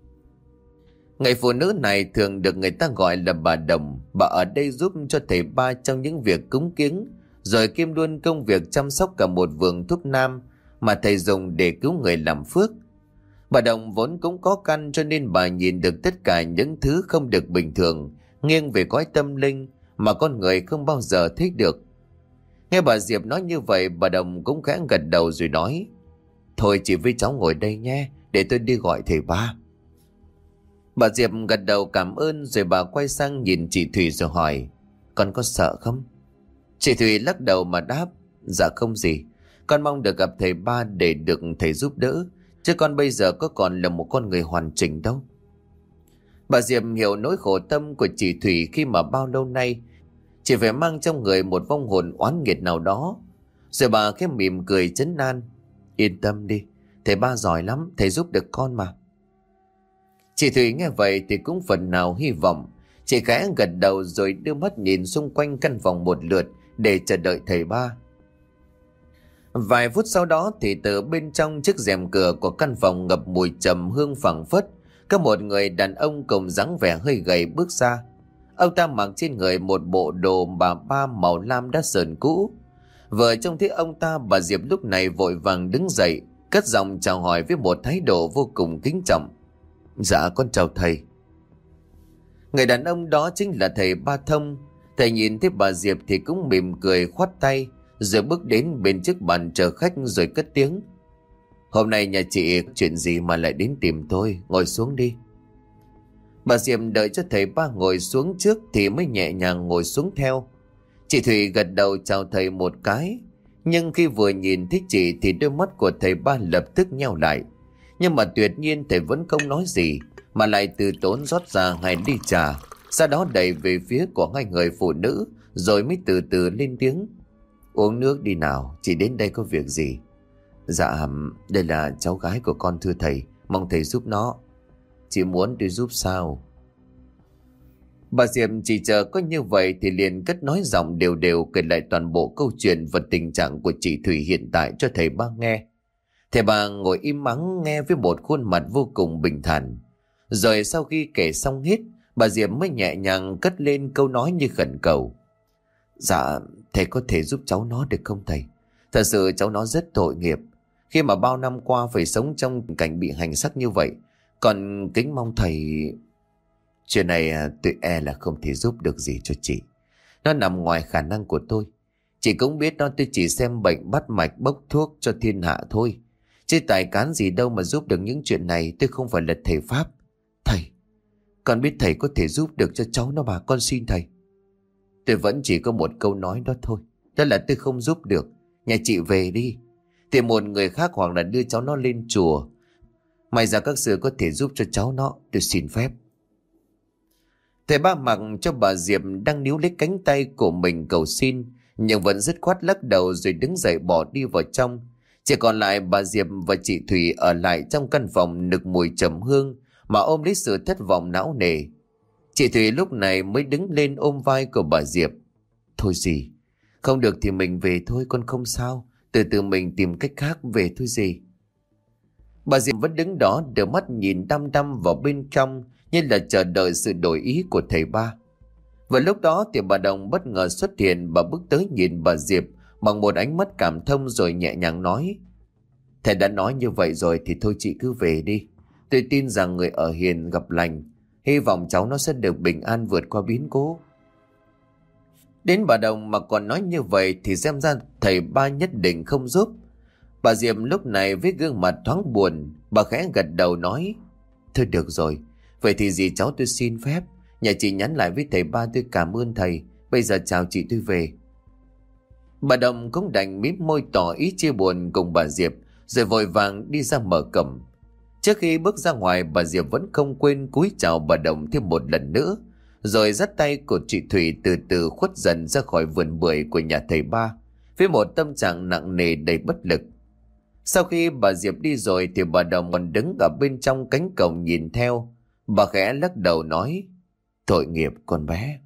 Người phụ nữ này thường được người ta gọi là bà Đồng. Bà ở đây giúp cho thầy ba trong những việc cúng kiếng, rồi kiêm luôn công việc chăm sóc cả một vườn thuốc nam mà thầy dùng để cứu người làm phước. Bà Đồng vốn cũng có căn, cho nên bà nhìn được tất cả những thứ không được bình thường, nghiêng về cõi tâm linh mà con người không bao giờ thích được. Nghe bà Diệp nói như vậy, bà Đồng cũng khẽ gật đầu rồi nói. Thôi chị với cháu ngồi đây nhé, để tôi đi gọi thầy ba. Bà Diệp gật đầu cảm ơn, rồi bà quay sang nhìn chị Thủy rồi hỏi. Con có sợ không? Chị Thủy lắc đầu mà đáp. Dạ không gì, con mong được gặp thầy ba để được thầy giúp đỡ, chứ con bây giờ có còn là một con người hoàn chỉnh đâu. Bà Diệp hiểu nỗi khổ tâm của chị Thủy khi mà bao lâu nay chỉ phải mang trong người một vong hồn oán nghiệt nào đó. Rồi bà khẽ mỉm cười trấn an. Yên tâm đi, thầy ba giỏi lắm, thầy giúp được con mà. Chị Thủy nghe vậy thì cũng phần nào hy vọng. Chị khẽ gật đầu rồi đưa mắt nhìn xung quanh căn phòng một lượt để chờ đợi thầy ba. Vài phút sau đó thì từ bên trong chiếc rèm cửa của căn phòng ngập mùi trầm hương phảng phất, có một người đàn ông cùng dáng vẻ hơi gầy bước ra. Ông ta mặc trên người một bộ đồ bà ba màu lam đã sờn cũ. Vừa trông thấy ông ta, bà Diệp lúc này vội vàng đứng dậy, cất giọng chào hỏi với một thái độ vô cùng kính trọng. Dạ con chào thầy. Người đàn ông đó chính là thầy Ba Thông. Thầy nhìn thấy bà Diệp thì cũng mỉm cười khoát tay, rồi bước đến bên chiếc bàn chờ khách rồi cất tiếng. Hôm nay nhà chị chuyện gì mà lại đến tìm tôi, ngồi xuống đi. Bà Diệp đợi cho thầy ba ngồi xuống trước thì mới nhẹ nhàng ngồi xuống theo. Chị Thủy gật đầu chào thầy một cái, nhưng khi vừa nhìn thấy chị thì đôi mắt của thầy ba lập tức nheo lại. Nhưng mà tuyệt nhiên thầy vẫn không nói gì, mà lại từ tốn rót ra hai ly trà, sau đó đẩy về phía của hai người phụ nữ, rồi mới từ từ lên tiếng. Uống nước đi nào, chị đến đây có việc gì? Dạ, đây là cháu gái của con thưa thầy, mong thầy giúp nó. Chị muốn tôi giúp sao? Bà Diệp chỉ chờ có như vậy thì liền cất nói giọng đều đều kể lại toàn bộ câu chuyện và tình trạng của chị Thủy hiện tại cho thầy ba nghe. Thầy ba ngồi im mắng nghe với một khuôn mặt vô cùng bình thản. Rồi sau khi kể xong hết, bà Diệp mới nhẹ nhàng cất lên câu nói như khẩn cầu. Dạ, thầy có thể giúp cháu nó được không thầy? Thật sự cháu nó rất tội nghiệp, khi mà bao năm qua phải sống trong cảnh bị hành xác như vậy. Còn kính mong thầy... Chuyện này à, tôi e là không thể giúp được gì cho chị. Nó nằm ngoài khả năng của tôi. Chị cũng biết đó, tôi chỉ xem bệnh bắt mạch bốc thuốc cho thiên hạ thôi. Chứ tài cán gì đâu mà giúp được những chuyện này. Tôi không phải là thầy Pháp. Thầy, con biết thầy có thể giúp được cho cháu nó mà, con xin thầy. Tôi vẫn chỉ có một câu nói đó thôi. Đó là tôi không giúp được. Nhà chị về đi, tìm một người khác hoặc là đưa cháu nó lên chùa. May ra các sư có thể giúp cho cháu nó. Tôi xin phép. Thầy Ba mặc cho bà Diệp đang níu lấy cánh tay của mình cầu xin, nhưng vẫn dứt khoát lắc đầu rồi đứng dậy bỏ đi vào trong. Chỉ còn lại bà Diệp và chị Thủy ở lại trong căn phòng nực mùi trầm hương mà ôm lấy sự thất vọng não nề. Chị Thủy lúc này mới đứng lên ôm vai của bà Diệp. Thôi gì, không được thì mình về thôi, con không sao. Từ từ mình tìm cách khác về thôi gì. Bà Diệp vẫn đứng đó đưa mắt nhìn đăm đăm vào bên trong như là chờ đợi sự đổi ý của thầy Ba. Và lúc đó thì bà Đồng bất ngờ xuất hiện. Bà bước tới nhìn bà Diệp bằng một ánh mắt cảm thông rồi nhẹ nhàng nói: Thầy đã nói như vậy rồi thì thôi chị cứ về đi. Tôi tin rằng người ở hiền gặp lành. Hy vọng cháu nó sẽ được bình an vượt qua biến cố. Đến bà Đồng mà còn nói như vậy thì xem ra thầy Ba nhất định không giúp. Bà Diệp lúc này với gương mặt thoáng buồn, bà khẽ gật đầu nói: Thôi được rồi, vậy thì dì cháu tôi xin phép. Nhà chị nhắn lại với thầy Ba tôi cảm ơn thầy. Bây giờ chào chị, tôi về. Bà Đồng cũng đành mím môi tỏ ý chia buồn cùng bà Diệp, rồi vội vàng đi ra mở cổng. Trước khi bước ra ngoài, bà Diệp vẫn không quên cúi chào bà Đồng thêm một lần nữa, rồi dắt tay của chị Thủy từ từ khuất dần ra khỏi vườn bưởi của nhà thầy Ba, với một tâm trạng nặng nề đầy bất lực. Sau khi bà Diệp đi rồi thì bà Đồng còn đứng ở bên trong cánh cổng nhìn theo. Bà khẽ lắc đầu nói: Tội nghiệp con bé.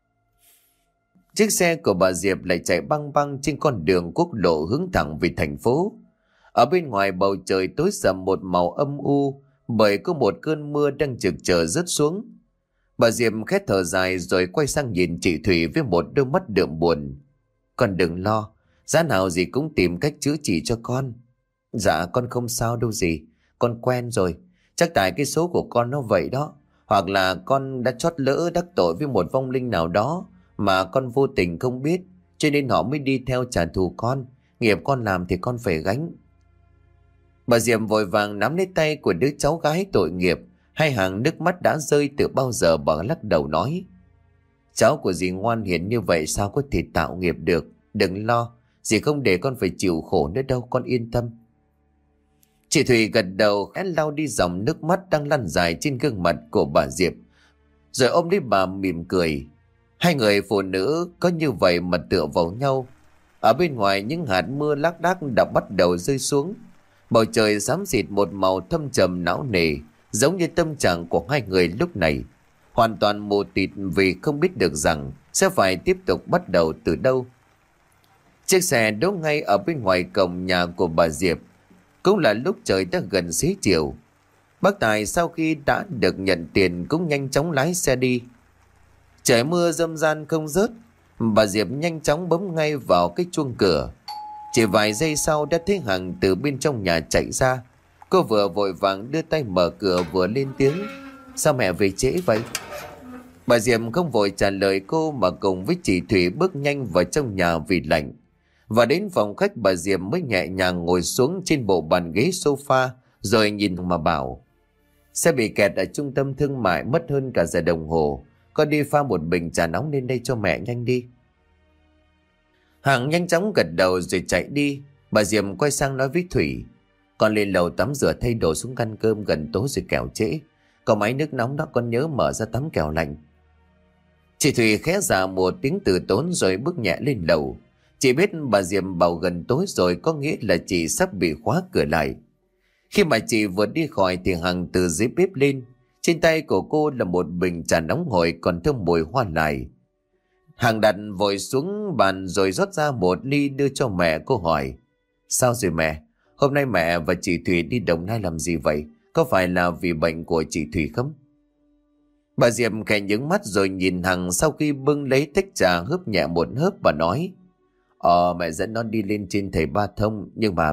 Chiếc xe của bà Diệp lại chạy băng băng trên con đường quốc lộ hướng thẳng về thành phố. Ở bên ngoài bầu trời tối sầm một màu âm u, bởi có một cơn mưa đang trực chờ rớt xuống. Bà Diệp khẽ thở dài rồi quay sang nhìn chị Thủy với một đôi mắt đượm buồn. Con đừng lo, giá nào dì cũng tìm cách chữa trị cho con. Dạ con không sao đâu dì, con quen rồi. Chắc tại cái số của con nó vậy đó. Hoặc là con đã trót lỡ đắc tội với một vong linh nào đó mà con vô tình không biết, cho nên họ mới đi theo trả thù con. Nghiệp con làm thì con phải gánh. Bà Diệp vội vàng nắm lấy tay của đứa cháu gái tội nghiệp. Hai hàng nước mắt đã rơi từ bao giờ. Bà lắc đầu nói: Cháu của dì ngoan hiền như vậy sao có thể tạo nghiệp được. Đừng lo, dì không để con phải chịu khổ nữa đâu, con yên tâm. Chị Thủy gật đầu khẽ lau đi dòng nước mắt đang lăn dài trên gương mặt của bà Diệp, rồi ôm lấy bà mỉm cười. Hai người phụ nữ có như vậy mà tựa vào nhau. Ở bên ngoài những hạt mưa lác đác đã bắt đầu rơi xuống. Bầu trời xám xịt một màu thâm trầm não nề, giống như tâm trạng của hai người lúc này. Hoàn toàn mù tịt vì không biết được rằng sẽ phải tiếp tục bắt đầu từ đâu. Chiếc xe đỗ ngay ở bên ngoài cổng nhà của bà Diệp. Cũng là lúc trời đã gần xế chiều. Bác Tài sau khi đã được nhận tiền cũng nhanh chóng lái xe đi. Trời mưa râm ran không rớt. Bà Diệp nhanh chóng bấm ngay vào cái chuông cửa. Chỉ vài giây sau đã thấy Hằng từ bên trong nhà chạy ra. Cô vừa vội vàng đưa tay mở cửa vừa lên tiếng: Sao mẹ về trễ vậy? Bà Diệp không vội trả lời cô mà cùng với chị Thủy bước nhanh vào trong nhà vì lạnh. Và đến phòng khách, bà Diệp mới nhẹ nhàng ngồi xuống trên bộ bàn ghế sofa rồi nhìn mà bảo: Sẽ bị kẹt ở trung tâm thương mại mất hơn cả giờ đồng hồ. Con đi pha một bình trà nóng lên đây cho mẹ nhanh đi. Hằng nhanh chóng gật đầu rồi chạy đi. Bà Diệp quay sang nói với Thủy: Con lên lầu tắm rửa thay đồ xuống ăn cơm, gần tối rồi kẻo trễ. Có máy nước nóng đó, con nhớ mở ra tắm kẻo lạnh. Chị Thủy khẽ dạ một tiếng từ tốn rồi bước nhẹ lên lầu. Chị biết bà Diệp bảo gần tối rồi có nghĩa là chị sắp bị khóa cửa lại. Khi mà chị vừa đi khỏi thì Hằng từ dưới bếp lên. Trên tay của cô là một bình trà nóng hổi còn thơm mùi hoa lại. Hằng đặt vội xuống bàn rồi rót ra một ly đưa cho mẹ. Cô hỏi: Sao rồi mẹ? Hôm nay mẹ và chị Thủy đi Đồng Nai làm gì vậy? Có phải là vì bệnh của chị Thủy không? Bà Diệp khẽ nhướng mắt rồi nhìn Hằng, sau khi bưng lấy tách trà hớp nhẹ một hớp và nói: Ờ mẹ dẫn nó đi lên trên thầy Ba Thông, nhưng mà...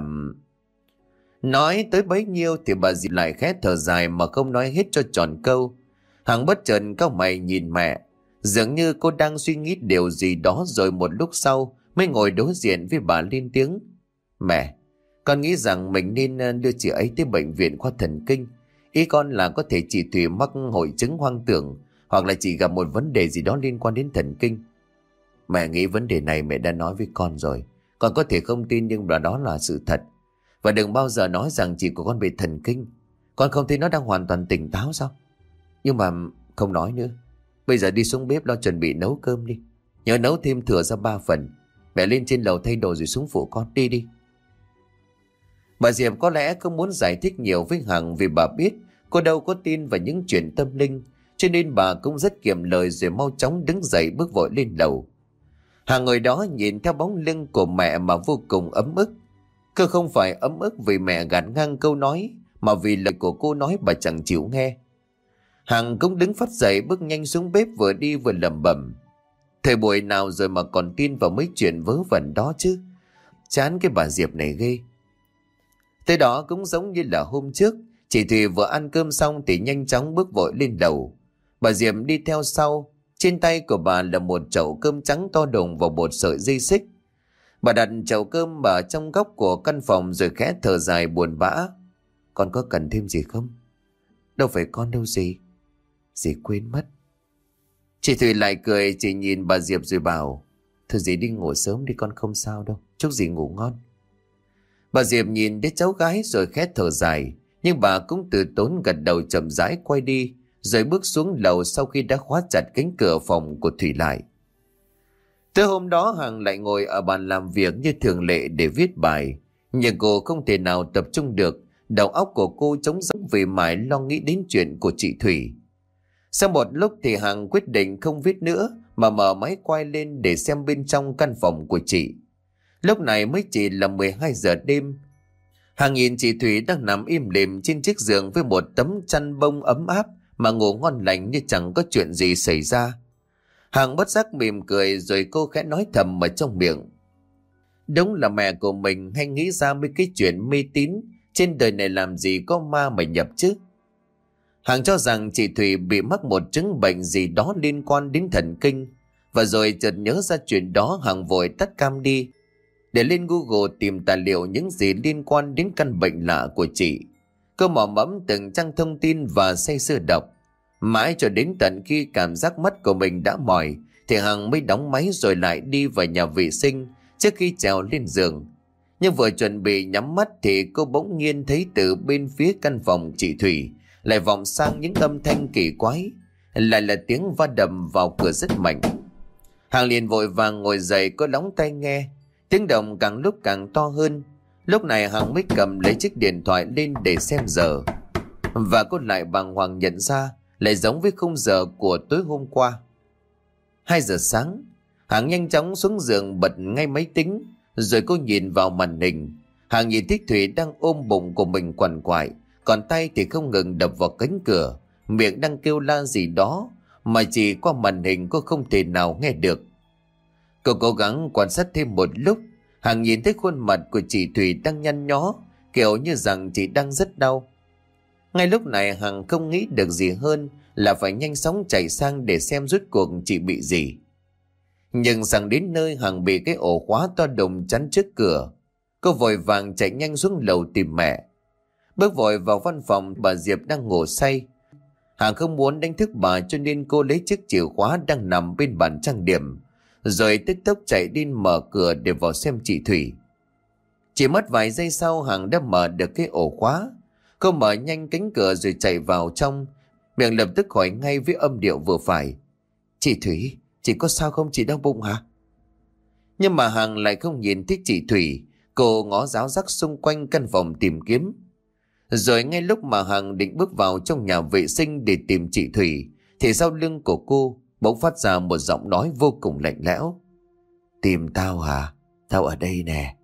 Nói tới bấy nhiêu thì bà Diệp lại khẽ thở dài mà không nói hết cho tròn câu. Hằng bất chợt cau mày nhìn mẹ, dường như cô đang suy nghĩ điều gì đó, rồi một lúc sau mới ngồi đối diện với bà lên tiếng: Mẹ, con nghĩ rằng mình nên đưa chị ấy tới bệnh viện khoa thần kinh. Ý con là có thể chị Thủy mắc hội chứng hoang tưởng, hoặc là chị gặp một vấn đề gì đó liên quan đến thần kinh. Mẹ nghĩ vấn đề này mẹ đã nói với con rồi. Con có thể không tin nhưng mà đó là sự thật. Và đừng bao giờ nói rằng chị của con bị thần kinh. Con không thấy nó đang hoàn toàn tỉnh táo sao? Nhưng mà không nói nữa. Bây giờ đi xuống bếp lo chuẩn bị nấu cơm đi. Nhớ nấu thêm thừa ra ba phần. Mẹ lên trên lầu thay đồ rồi xuống phụ con. Đi đi. Bà Diệp có lẽ không muốn giải thích nhiều với Hằng, vì bà biết cô đâu có tin vào những chuyện tâm linh, cho nên bà cũng rất kiệm lời rồi mau chóng đứng dậy bước vội lên lầu. Hằng ngồi đó nhìn theo bóng lưng của mẹ mà vô cùng ấm ức. Cô không phải ấm ức vì mẹ gạt ngang câu nói, mà vì lời của cô nói bà chẳng chịu nghe. Hằng cũng đứng phát dậy bước nhanh xuống bếp, vừa đi vừa lẩm bẩm: Thời buổi nào rồi mà còn tin vào mấy chuyện vớ vẩn đó chứ. Chán cái bà Diệp này ghê. Tới đó cũng giống như là hôm trước, chị Thùy vừa ăn cơm xong thì nhanh chóng bước vội lên lầu. Bà Diệp đi theo sau, trên tay của bà là một chậu cơm trắng to đùng vào bột sợi dây xích. Bà đặt chậu cơm ở trong góc của căn phòng rồi khẽ thở dài buồn bã: Con có cần thêm gì không? Đâu phải con đâu dì. Dì quên mất. Chị Thùy lại cười, chị nhìn bà Diệp rồi bảo: Thôi dì đi ngủ sớm đi, con không sao đâu. Chúc dì ngủ ngon. Bà Diệp nhìn đứa cháu gái rồi khẽ thở dài, nhưng bà cũng từ tốn gật đầu chậm rãi quay đi, rồi bước xuống lầu sau khi đã khóa chặt cánh cửa phòng của Thủy lại. Tới hôm đó Hằng lại ngồi ở bàn làm việc như thường lệ để viết bài, nhưng cô không thể nào tập trung được. Đầu óc của cô trống rỗng vì mãi lo nghĩ đến chuyện của chị Thủy. Sau một lúc thì Hằng quyết định không viết nữa mà mở máy quay lên để xem bên trong căn phòng của chị. Lúc này mới chỉ là mười hai giờ đêm. Hằng nhìn chị Thủy đang nằm im lìm trên chiếc giường với một tấm chăn bông ấm áp mà ngủ ngon lành như chẳng có chuyện gì xảy ra. Hằng bất giác mỉm cười rồi cô khẽ nói thầm ở trong miệng: Đúng là mẹ của mình hay nghĩ ra mấy cái chuyện mê tín, trên đời này làm gì có ma mà nhập chứ. Hằng cho rằng chị Thủy bị mắc một chứng bệnh gì đó liên quan đến thần kinh, và rồi chợt nhớ ra chuyện đó, Hằng vội tắt cam đi để lên Google tìm tài liệu những gì liên quan đến căn bệnh lạ của chị. Cô mò mẫm từng trang thông tin và say sưa đọc. Mãi cho đến tận khi cảm giác mắt của mình đã mỏi thì Hằng mới đóng máy rồi lại đi vào nhà vệ sinh trước khi trèo lên giường. Nhưng vừa chuẩn bị nhắm mắt thì cô bỗng nhiên thấy từ bên phía căn phòng chị Thủy lại vọng sang những âm thanh kỳ quái, lại là tiếng va đập vào cửa rất mạnh. Hằng liền vội vàng ngồi dậy, cô lóng tai nghe. Tiếng động càng lúc càng to hơn. Lúc này Hằng mới cầm lấy chiếc điện thoại lên để xem giờ, và cô lại bàng hoàng nhận ra lại giống với khung giờ của tối hôm qua. Hai giờ sáng. Hằng nhanh chóng xuống giường bật ngay máy tính, rồi cô nhìn vào màn hình. Hằng nhìn thấy Thủy đang ôm bụng của mình quằn quại, còn tay thì không ngừng đập vào cánh cửa, miệng đang kêu la gì đó mà chỉ qua màn hình cô không thể nào nghe được. Cô cố gắng quan sát thêm một lúc. Hằng nhìn thấy khuôn mặt của chị Thủy đang nhăn nhó, kiểu như rằng chị đang rất đau. Ngay lúc này Hằng không nghĩ được gì hơn là phải nhanh chóng chạy sang để xem rốt cuộc chị bị gì. Nhưng sang đến nơi, Hằng bị cái ổ khóa to đùng chắn trước cửa. Cô vội vàng chạy nhanh xuống lầu tìm mẹ. Bước vội vào văn phòng, bà Diệp đang ngủ say. Hằng không muốn đánh thức bà cho nên cô lấy chiếc chìa khóa đang nằm bên bàn trang điểm, rồi tức tốc chạy đi mở cửa để vào xem chị Thủy. Chỉ mất vài giây sau, Hằng đã mở được cái ổ khóa. Cô mở nhanh cánh cửa rồi chạy vào trong, miệng lập tức hỏi ngay với âm điệu vừa phải: Chị Thủy, chị có sao không, chị đau bụng hả? Nhưng mà Hằng lại không nhìn thấy chị Thủy. Cô ngó giáo giác xung quanh căn phòng tìm kiếm. Rồi ngay lúc mà Hằng định bước vào trong nhà vệ sinh để tìm chị Thủy thì sau lưng của cô bỗng phát ra một giọng nói vô cùng lạnh lẽo: Tìm tao hả? Tao ở đây nè.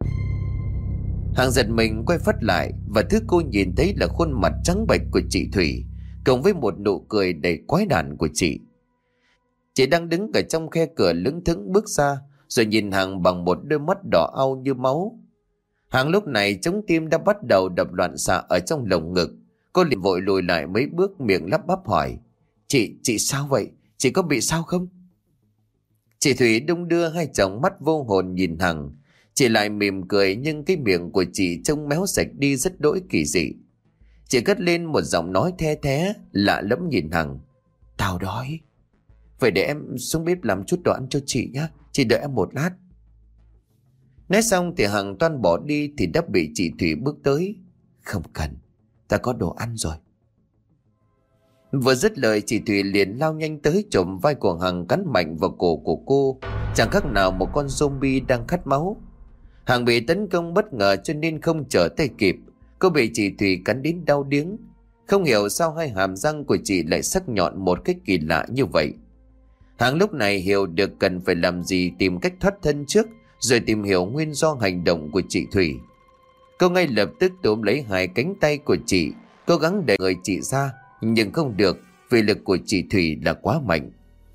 Hằng giật mình quay phắt lại, và thứ cô nhìn thấy là khuôn mặt trắng bệch của chị Thủy. cùng với một nụ cười đầy quái đản của chị. Chị đang đứng ở trong khe cửa lững thững bước ra, rồi nhìn Hằng bằng một đôi mắt đỏ au như máu. Hằng lúc này chống tim đã bắt đầu đập loạn xạ ở trong lồng ngực. Cô liền vội lùi lại mấy bước, miệng lắp bắp hỏi: Chị, chị sao vậy? Chị có bị sao không? Chị Thủy đung đưa hai tròng mắt vô hồn nhìn Hằng. Chị lại mỉm cười, nhưng cái miệng của chị trông méo sạch đi rất đỗi kỳ dị. Chị cất lên một giọng nói the thé lạ lẫm nhìn Hằng: Tao đói. Vậy để em xuống bếp làm chút đồ ăn cho chị nhé. Chị đợi em một lát. Nói xong thì Hằng toan bỏ đi thì đã bị chị Thủy bước tới: Không cần, ta có đồ ăn rồi. Vừa dứt lời, chị Thủy liền lao nhanh tới chộm vai của Hằng, cắn mạnh vào cổ của cô, chẳng khác nào một con zombie đang khát máu. Hằng bị tấn công bất ngờ cho nên không trở tay kịp. Cô bị chị Thủy cắn đến đau điếng. Không hiểu sao hai hàm răng của chị lại sắc nhọn một cách kỳ lạ như vậy. Hằng lúc này hiểu được cần phải làm gì, tìm cách thoát thân trước, rồi tìm hiểu nguyên do hành động của chị Thủy. Cô ngay lập tức túm lấy hai cánh tay của chị, cố gắng đẩy người chị ra, nhưng không được vì lực của chị Thủy là quá mạnh.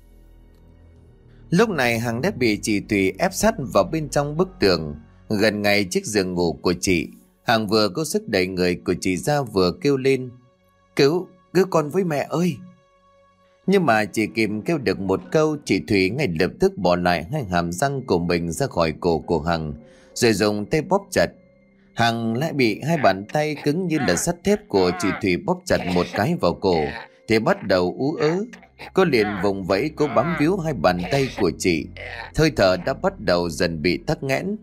Lúc này Hằng đã bị chị Thủy ép sát vào bên trong bức tường, gần ngay chiếc giường ngủ của chị. Hằng vừa có sức đẩy người của chị ra vừa kêu lên: Cứu, cứu con với mẹ ơi! Nhưng mà chỉ kịp kêu được một câu, chị Thủy ngay lập tức bỏ lại hai hàm răng của mình ra khỏi cổ của Hằng, rồi dùng tay bóp chặt. Hằng lại bị hai bàn tay cứng như là sắt thép của chị Thủy bóp chặt một cái vào cổ, thì bắt đầu ú ớ. Cô liền vùng vẫy cố bám víu hai bàn tay của chị. Hơi thở đã bắt đầu dần bị tắc nghẽn.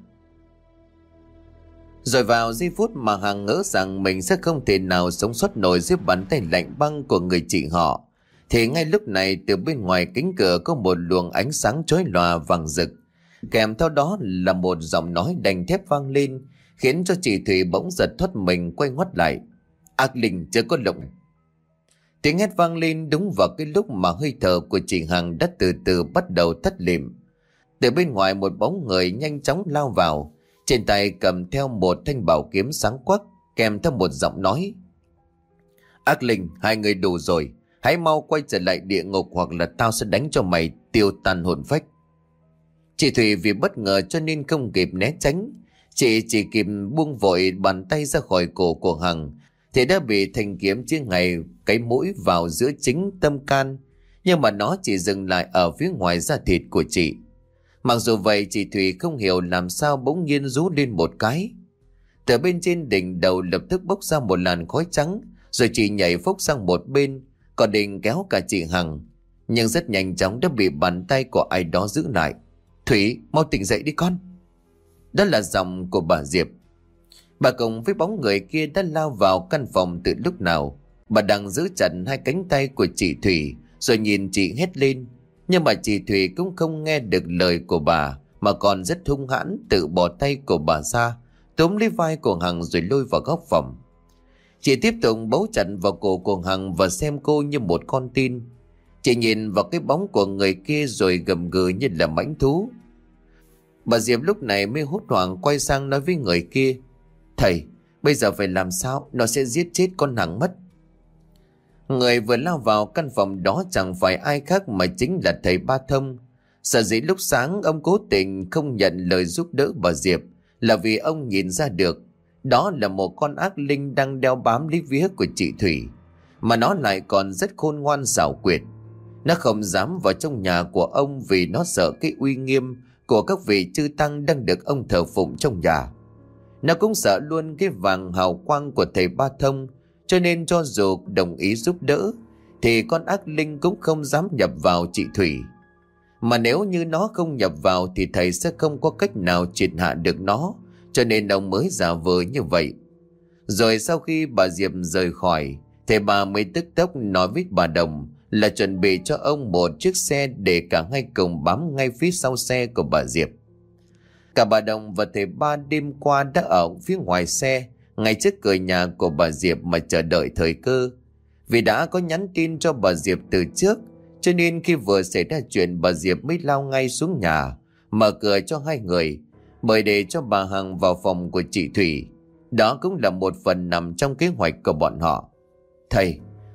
Rồi vào giây phút mà Hằng ngỡ rằng mình sẽ không thể nào sống sót nổi dưới bàn tay lạnh băng của người chị họ, thì ngay lúc này từ bên ngoài cánh cửa có một luồng ánh sáng chói lòa vàng rực, kèm theo đó là một giọng nói đanh thép vang lên, khiến cho chị Thủy bỗng giật thoát mình, quay ngoắt lại. Ác linh chưa có lộng. Tiếng hét vang lên đúng vào cái lúc mà hơi thở của chị Hằng đã từ từ bắt đầu tắt lịm. Từ bên ngoài một bóng người nhanh chóng lao vào, trên tay cầm theo một thanh bảo kiếm sáng quắc, kèm theo một giọng nói: Ác linh, hai người đủ rồi, hãy mau quay trở lại địa ngục hoặc là tao sẽ đánh cho mày tiêu tan hồn phách. Chị Thủy vì bất ngờ cho nên không kịp né tránh. Chị chỉ kịp buông vội bàn tay ra khỏi cổ của Hằng thì đã bị thanh kiếm chĩa ngay cái mũi vào giữa chính tâm can, nhưng mà nó chỉ dừng lại ở phía ngoài da thịt của chị. Mặc dù vậy, chị Thủy không hiểu làm sao bỗng nhiên rú lên một cái. Từ bên trên đỉnh đầu lập tức bốc ra một làn khói trắng, rồi chị nhảy phốc sang một bên, còn định kéo cả chị Hằng, nhưng rất nhanh chóng đã bị bàn tay của ai đó giữ lại. Thủy, mau tỉnh dậy đi con. Đó là giọng của bà Diệp. Bà cùng với bóng người kia đã lao vào căn phòng từ lúc nào. Bà đang giữ chặt hai cánh tay của chị Thủy, rồi nhìn chị hét lên. Nhưng mà chị Thủy cũng không nghe được lời của bà, mà còn rất hung hãn tự bỏ tay của bà ra, túm lấy vai của Hằng rồi lôi vào góc phòng. Chị tiếp tục bấu chặt vào cổ của Hằng và xem cô như một con tin. Chị nhìn vào cái bóng của người kia rồi gầm gừ như là mãnh thú. Bà Diệp lúc này mới hốt hoảng quay sang nói với người kia: Thầy, bây giờ phải làm sao? Nó sẽ giết chết con Hằng mất. Người vừa lao vào căn phòng đó chẳng phải ai khác mà chính là thầy Ba Thông. Sở dĩ lúc sáng ông cố tình không nhận lời giúp đỡ bà Diệp là vì ông nhìn ra được đó là một con ác linh đang đeo bám lấy vía của chị Thủy, mà nó lại còn rất khôn ngoan xảo quyệt. Nó không dám vào trong nhà của ông vì nó sợ cái uy nghiêm của các vị chư tăng đang được ông thờ phụng trong nhà. Nó cũng sợ luôn cái vàng hào quang của thầy Ba Thông, cho nên cho dù đồng ý giúp đỡ thì con ác linh cũng không dám nhập vào chị Thủy. Mà nếu như nó không nhập vào thì thầy sẽ không có cách nào triệt hạ được nó, cho nên ông mới giả vờ như vậy. Rồi sau khi bà Diệp rời khỏi, thầy bà mới tức tốc nói với bà Đồng là chuẩn bị cho ông một chiếc xe để cả hai cùng bám ngay phía sau xe của bà Diệp. Cả bà Đồng và thầy ba đêm qua đã ở phía ngoài xe, ngay trước cửa nhà của bà Diệp mà chờ đợi thời cơ. Vì đã có nhắn tin cho bà Diệp từ trước, cho nên khi vừa xảy ra chuyện, bà Diệp mới lao ngay xuống nhà, mở cửa cho hai người, bởi để cho bà Hằng vào phòng của chị Thủy. Đó cũng là một phần nằm trong kế hoạch của bọn họ. Thầy,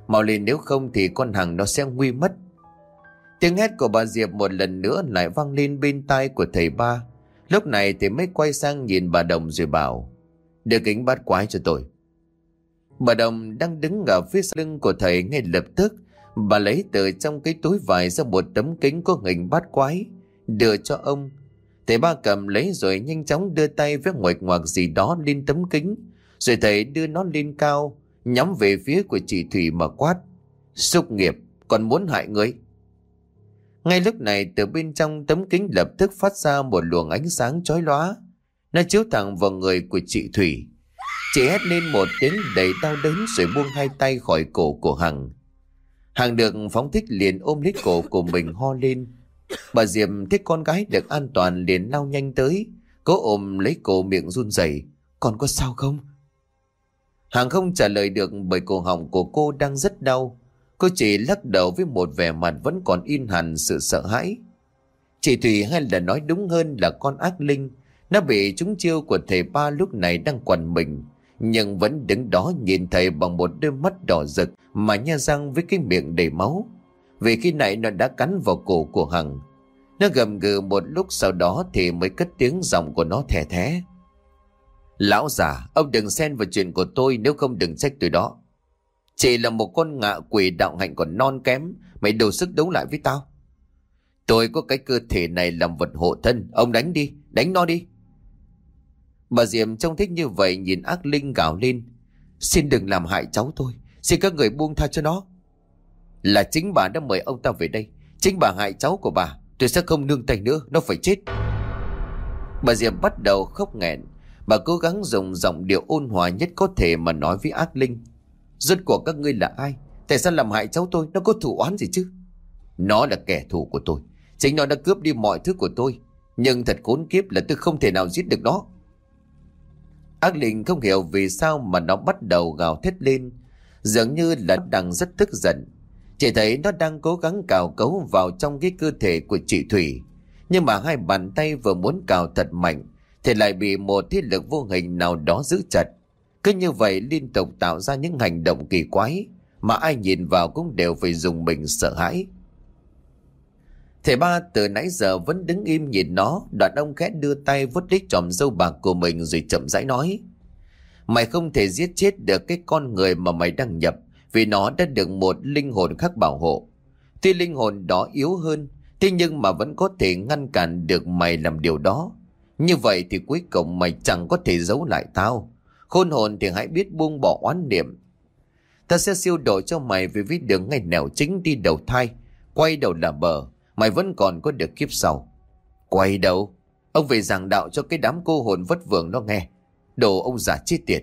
Mau lên, nếu không thì con Hằng nó sẽ nguy mất. Tiếng hét của bà Diệp một lần nữa lại vang lên bên tai của thầy ba. Lúc này thì mới quay sang nhìn bà Đồng rồi bảo: đưa kính bát quái cho tôi. Bà Đồng đang đứng ở phía sau lưng của thầy, ngay lập tức bà lấy từ trong cái túi vải ra một tấm kính có hình bát quái, đưa cho ông. Thầy ba cầm lấy rồi nhanh chóng đưa tay với nguệch ngoạc gì đó lên tấm kính, rồi thầy đưa nó lên cao, nhắm về phía của chị Thủy mà quát: súc nghiệp, còn muốn hại người. Ngay lúc này từ bên trong tấm kính lập tức phát ra một luồng ánh sáng chói lóa. Nó chiếu thẳng vào người của chị Thủy. Chị hét lên một tiếng đầy đau đớn rồi buông hai tay khỏi cổ của Hằng. Hằng được phóng thích liền ôm lấy cổ của mình ho lên. Bà Diệp thấy con gái được an toàn liền lao nhanh tới, cố ôm lấy cổ, miệng run rẩy: con có sao không? Hằng không trả lời được bởi cổ họng của cô đang rất đau. Cô chỉ lắc đầu với một vẻ mặt vẫn còn in hằn sự sợ hãi. Chị Thủy, hay là nói đúng hơn là con ác linh, nó bị trúng chiêu của thầy ba lúc này đang quằn mình, nhưng vẫn đứng đó nhìn thầy bằng một đôi mắt đỏ rực mà nhe răng với cái miệng đầy máu. Vì khi nãy nó đã cắn vào cổ của Hằng. Nó gầm gừ một lúc sau đó thì mới cất tiếng giọng của nó thè thé: lão già, ông đừng xen vào chuyện của tôi, nếu không đừng trách tôi đó. Chỉ là một con ngạ quỷ đạo hạnh còn non kém, mày đủ sức đấu lại với tao? Tôi có cái cơ thể này làm vật hộ thân, ông đánh đi, đánh nó đi. Bà Diệm trông thích như vậy nhìn ác linh gào lên: xin đừng làm hại cháu tôi, xin các người buông tha cho nó. Là chính bà đã mời ông ta về đây, chính bà hại cháu của bà, tôi sẽ không nương tay nữa, nó phải chết. Bà Diệm bắt đầu khóc nghẹn. Bà cố gắng dùng giọng điệu ôn hòa nhất có thể mà nói với ác linh: rốt cuộc các ngươi là ai? Tại sao làm hại cháu tôi? Nó có thù oán gì chứ? Nó là kẻ thù của tôi, chính nó đã cướp đi mọi thứ của tôi, nhưng thật khốn kiếp là tôi không thể nào giết được nó. Ác linh không hiểu vì sao mà nó bắt đầu gào thét lên, dường như là đang rất tức giận. Chỉ thấy nó đang cố gắng cào cấu vào trong cái cơ thể của chị Thủy, nhưng mà hai bàn tay vừa muốn cào thật mạnh thì lại bị một thế lực vô hình nào đó giữ chặt. Cứ như vậy liên tục tạo ra những hành động kỳ quái mà ai nhìn vào cũng đều phải dùng mình sợ hãi. Thầy ba từ nãy giờ vẫn đứng im nhìn nó. Đoạn ông khẽ đưa tay vuốt lấy chòm râu bạc của mình rồi chậm rãi nói: mày không thể giết chết được cái con người mà mày đang nhập, vì nó đã được một linh hồn khác bảo hộ. Tuy linh hồn đó yếu hơn, thế nhưng mà vẫn có thể ngăn cản được mày làm điều đó. Như vậy thì cuối cùng mày chẳng có thể giấu lại tao. Khôn hồn thì hãy biết buông bỏ oán niệm. Ta sẽ siêu độ cho mày về với đường ngay nẻo chính đi đầu thai, quay đầu là bờ. Mày vẫn còn có được kiếp sau. Quay đầu? Ông về giảng đạo cho cái đám cô hồn vất vưởng nó nghe. Đồ ông già chết tiệt.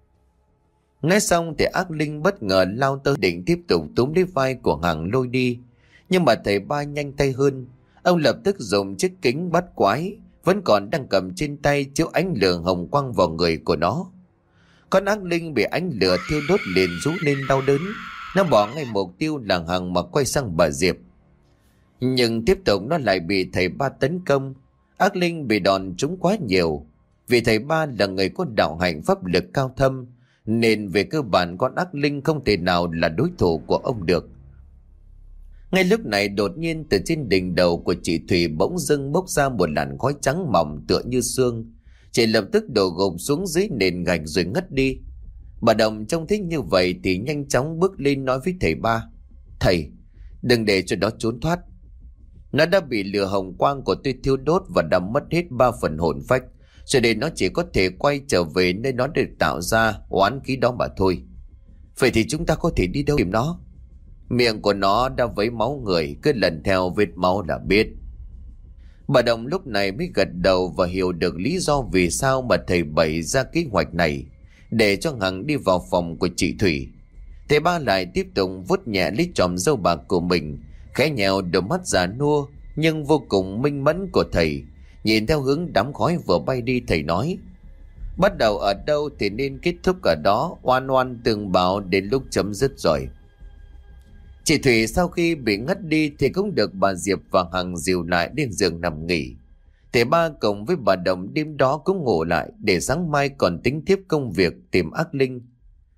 Nói xong thì ác linh bất ngờ lao tới định tiếp tục túm lấy vai của Hằng lôi đi. Nhưng mà thầy ba nhanh tay hơn. Ông lập tức dùng chiếc kính bắt quái vẫn còn đang cầm trên tay chiếu ánh lửa hồng quang vào người của nó. Con ác linh bị ánh lửa thiêu đốt liền rú lên đau đớn. Nó bỏ ngay mục tiêu là Hằng mà quay sang bà Diệp. Nhưng tiếp tục nó lại bị thầy ba tấn công. Ác linh bị đòn trúng quá nhiều. Vì thầy ba là người có đạo hạnh pháp lực cao thâm, nên về cơ bản con ác linh không thể nào là đối thủ của ông được. Ngay lúc này đột nhiên từ trên đỉnh đầu của chị Thủy bỗng dưng bốc ra một làn khói trắng mỏng tựa như sương. Chị lập tức đổ gục xuống dưới nền gạch rồi ngất đi. Bà Đồng trông thấy như vậy thì nhanh chóng bước lên nói với thầy ba: thầy, đừng để cho nó trốn thoát. Nó đã bị lửa hồng quang của tôi thiêu đốt và đã mất hết ba phần hồn phách, cho nên nó chỉ có thể quay trở về nơi nó được tạo ra oán khí đó mà thôi. Vậy thì chúng ta có thể đi đâu tìm nó? Miệng của nó đã vấy máu người, cứ lần theo vết máu là biết. Bà Đồng lúc này mới gật đầu và hiểu được lý do vì sao mà thầy bày ra kế hoạch này, để cho Hằng đi vào phòng của chị Thủy. Thầy ba lại tiếp tục vuốt nhẹ lấy chòm râu bạc của mình, khẽ nhèo đôi mắt già nua nhưng vô cùng minh mẫn của thầy. Nhìn theo hướng đám khói vừa bay đi, thầy nói: bắt đầu ở đâu thì nên kết thúc ở đó, oan oan tường báo đến lúc chấm dứt rồi. Chị Thủy sau khi bị ngất đi thì cũng được bà Diệp và Hằng dìu lại lên giường nằm nghỉ. Thầy ba cùng với bà Đồng đêm đó cũng ngủ lại để sáng mai còn tính tiếp công việc tìm ác linh.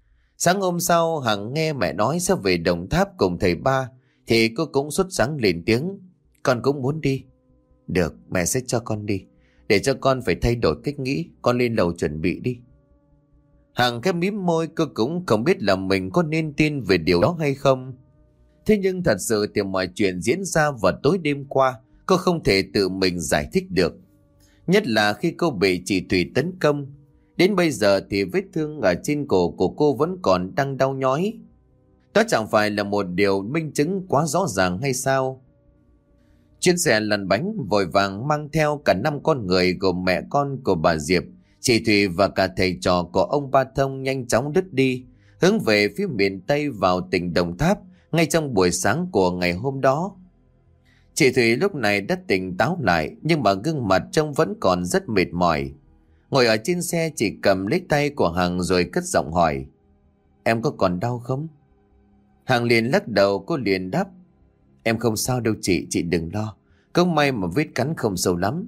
Sáng hôm sau Hằng nghe mẹ nói sẽ về Đồng Tháp cùng thầy ba, thì cô cũng sốt sắng lên tiếng. Con cũng muốn đi. Được, mẹ sẽ cho con đi. Để cho con phải thay đổi cách nghĩ, con lên lầu chuẩn bị đi. Hằng khép mím môi, cô cũng không biết là mình có nên tin về điều đó hay không. Thế nhưng thật sự thì mọi chuyện diễn ra vào tối đêm qua, cô không thể tự mình giải thích được. Nhất là khi cô bị chị Thủy tấn công. Đến bây giờ thì vết thương ở trên cổ của cô vẫn còn đang đau nhói. Đó chẳng phải là một điều minh chứng quá rõ ràng hay sao? Chuyến xe lăn bánh vội vàng mang theo cả năm con người gồm mẹ con của bà Diệp, chị Thủy và cả thầy trò của ông Ba Thông nhanh chóng đứt đi, hướng về phía miền Tây vào tỉnh Đồng Tháp ngay trong buổi sáng của ngày hôm đó. Chị Thủy lúc này đã tỉnh táo lại, nhưng mà gương mặt trông vẫn còn rất mệt mỏi. Ngồi ở trên xe, chị cầm lấy tay của Hằng rồi cất giọng hỏi: Em có còn đau không? Hằng liền lắc đầu, cô liền đáp: Em không sao đâu chị, chị đừng lo. Không may mà vết cắn không sâu lắm.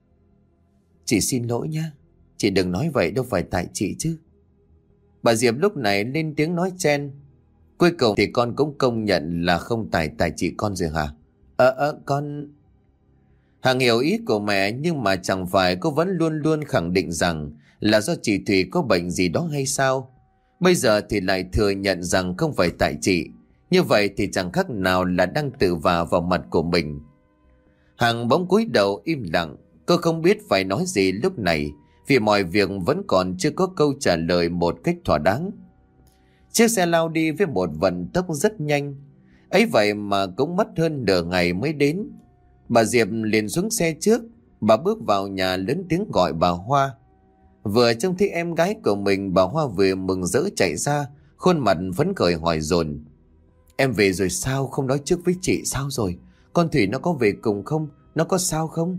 Chị xin lỗi nha. Chị đừng nói vậy, đâu phải tại chị chứ. Bà Diệp lúc này lên tiếng nói chen: Cuối cùng thì con cũng công nhận là không tại tại chị con rồi hả? Ờ ờ con... Hằng hiểu ý của mẹ, nhưng mà chẳng phải cô vẫn luôn luôn khẳng định rằng là do chị Thủy có bệnh gì đó hay sao? Bây giờ thì lại thừa nhận rằng không phải tại chị. Như vậy thì chẳng khác nào là đang tự vả vào mặt của mình. Hằng bỗng cúi đầu im lặng. Cô không biết phải nói gì lúc này, vì mọi việc vẫn còn chưa có câu trả lời một cách thỏa đáng. Chiếc xe lao đi với một vận tốc rất nhanh. Ấy vậy mà cũng mất hơn nửa ngày mới đến. Bà Diệp liền xuống xe trước. Bà bước vào nhà lớn tiếng gọi bà Hoa. Vừa trông thấy em gái của mình, bà Hoa vừa mừng rỡ chạy ra, khuôn mặt phấn khởi hỏi dồn: Em về rồi sao? Không nói trước với chị sao rồi? Con Thủy nó có về cùng không? Nó có sao không?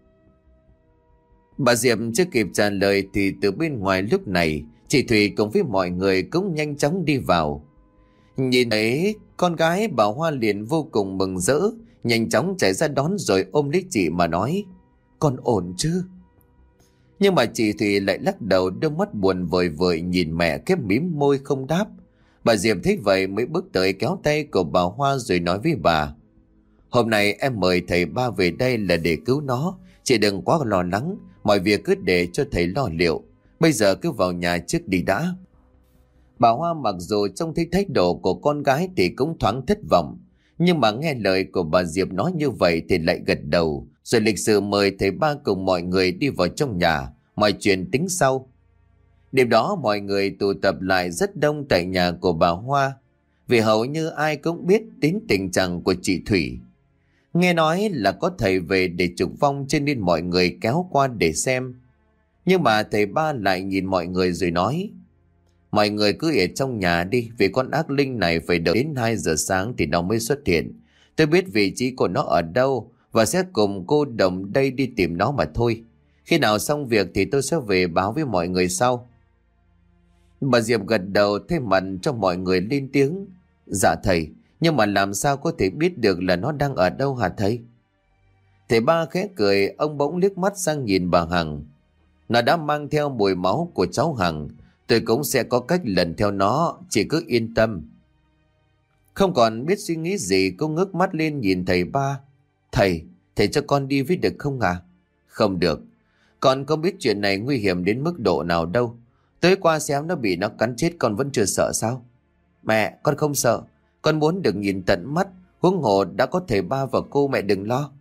Bà Diệp chưa kịp trả lời thì từ bên ngoài lúc này chị Thủy cùng với mọi người cũng nhanh chóng đi vào. Nhìn thấy con gái, bà Hoa liền vô cùng mừng rỡ, nhanh chóng chạy ra đón rồi ôm lấy chị mà nói: Con ổn chứ? Nhưng mà chị Thủy lại lắc đầu, đôi mắt buồn vời vợi nhìn mẹ, khép mím môi không đáp. Bà Diệp thấy vậy mới bước tới kéo tay của bà Hoa rồi nói với bà: Hôm nay em mời thầy ba về đây là để cứu nó. Chị đừng quá lo lắng, mọi việc cứ để cho thầy lo liệu. Bây giờ cứ vào nhà trước đi đã. Bà Hoa mặc dù trông thấy thái độ của con gái thì cũng thoáng thất vọng, nhưng mà nghe lời của bà Diệp nói như vậy thì lại gật đầu, rồi lịch sự mời thầy ba cùng mọi người đi vào trong nhà, mọi chuyện tính sau. Đêm đó mọi người tụ tập lại rất đông tại nhà của bà Hoa, vì hầu như ai cũng biết đến tình trạng của chị Thủy. Nghe nói là có thầy về để trục vong cho nên mọi người kéo qua để xem. Nhưng mà thầy ba lại nhìn mọi người rồi nói: Mọi người cứ ở trong nhà đi, vì con ác linh này phải đợi đến hai giờ sáng thì nó mới xuất hiện. Tôi biết vị trí của nó ở đâu và sẽ cùng cô Đồng đây đi tìm nó mà thôi. Khi nào xong việc thì tôi sẽ về báo với mọi người sau. Bà Diệp gật đầu, thay mặt cho mọi người lên tiếng: Dạ thầy, nhưng mà làm sao có thể biết được là nó đang ở đâu hả thầy? Thầy ba khẽ cười, ông bỗng liếc mắt sang nhìn bà Hằng. Nó đã mang theo mùi máu của cháu Hằng, tôi cũng sẽ có cách lần theo nó, chị cứ yên tâm. Không còn biết suy nghĩ gì, cô ngước mắt lên nhìn thầy ba. Thầy, thầy cho con đi với được không ạ? À? Không được, con không biết chuyện này nguy hiểm đến mức độ nào đâu. Tới qua xem nó bị nó cắn chết con vẫn chưa sợ sao? Mẹ, con không sợ. Con muốn được nhìn tận mắt, huống hồ đã có thầy ba và cô, mẹ đừng lo.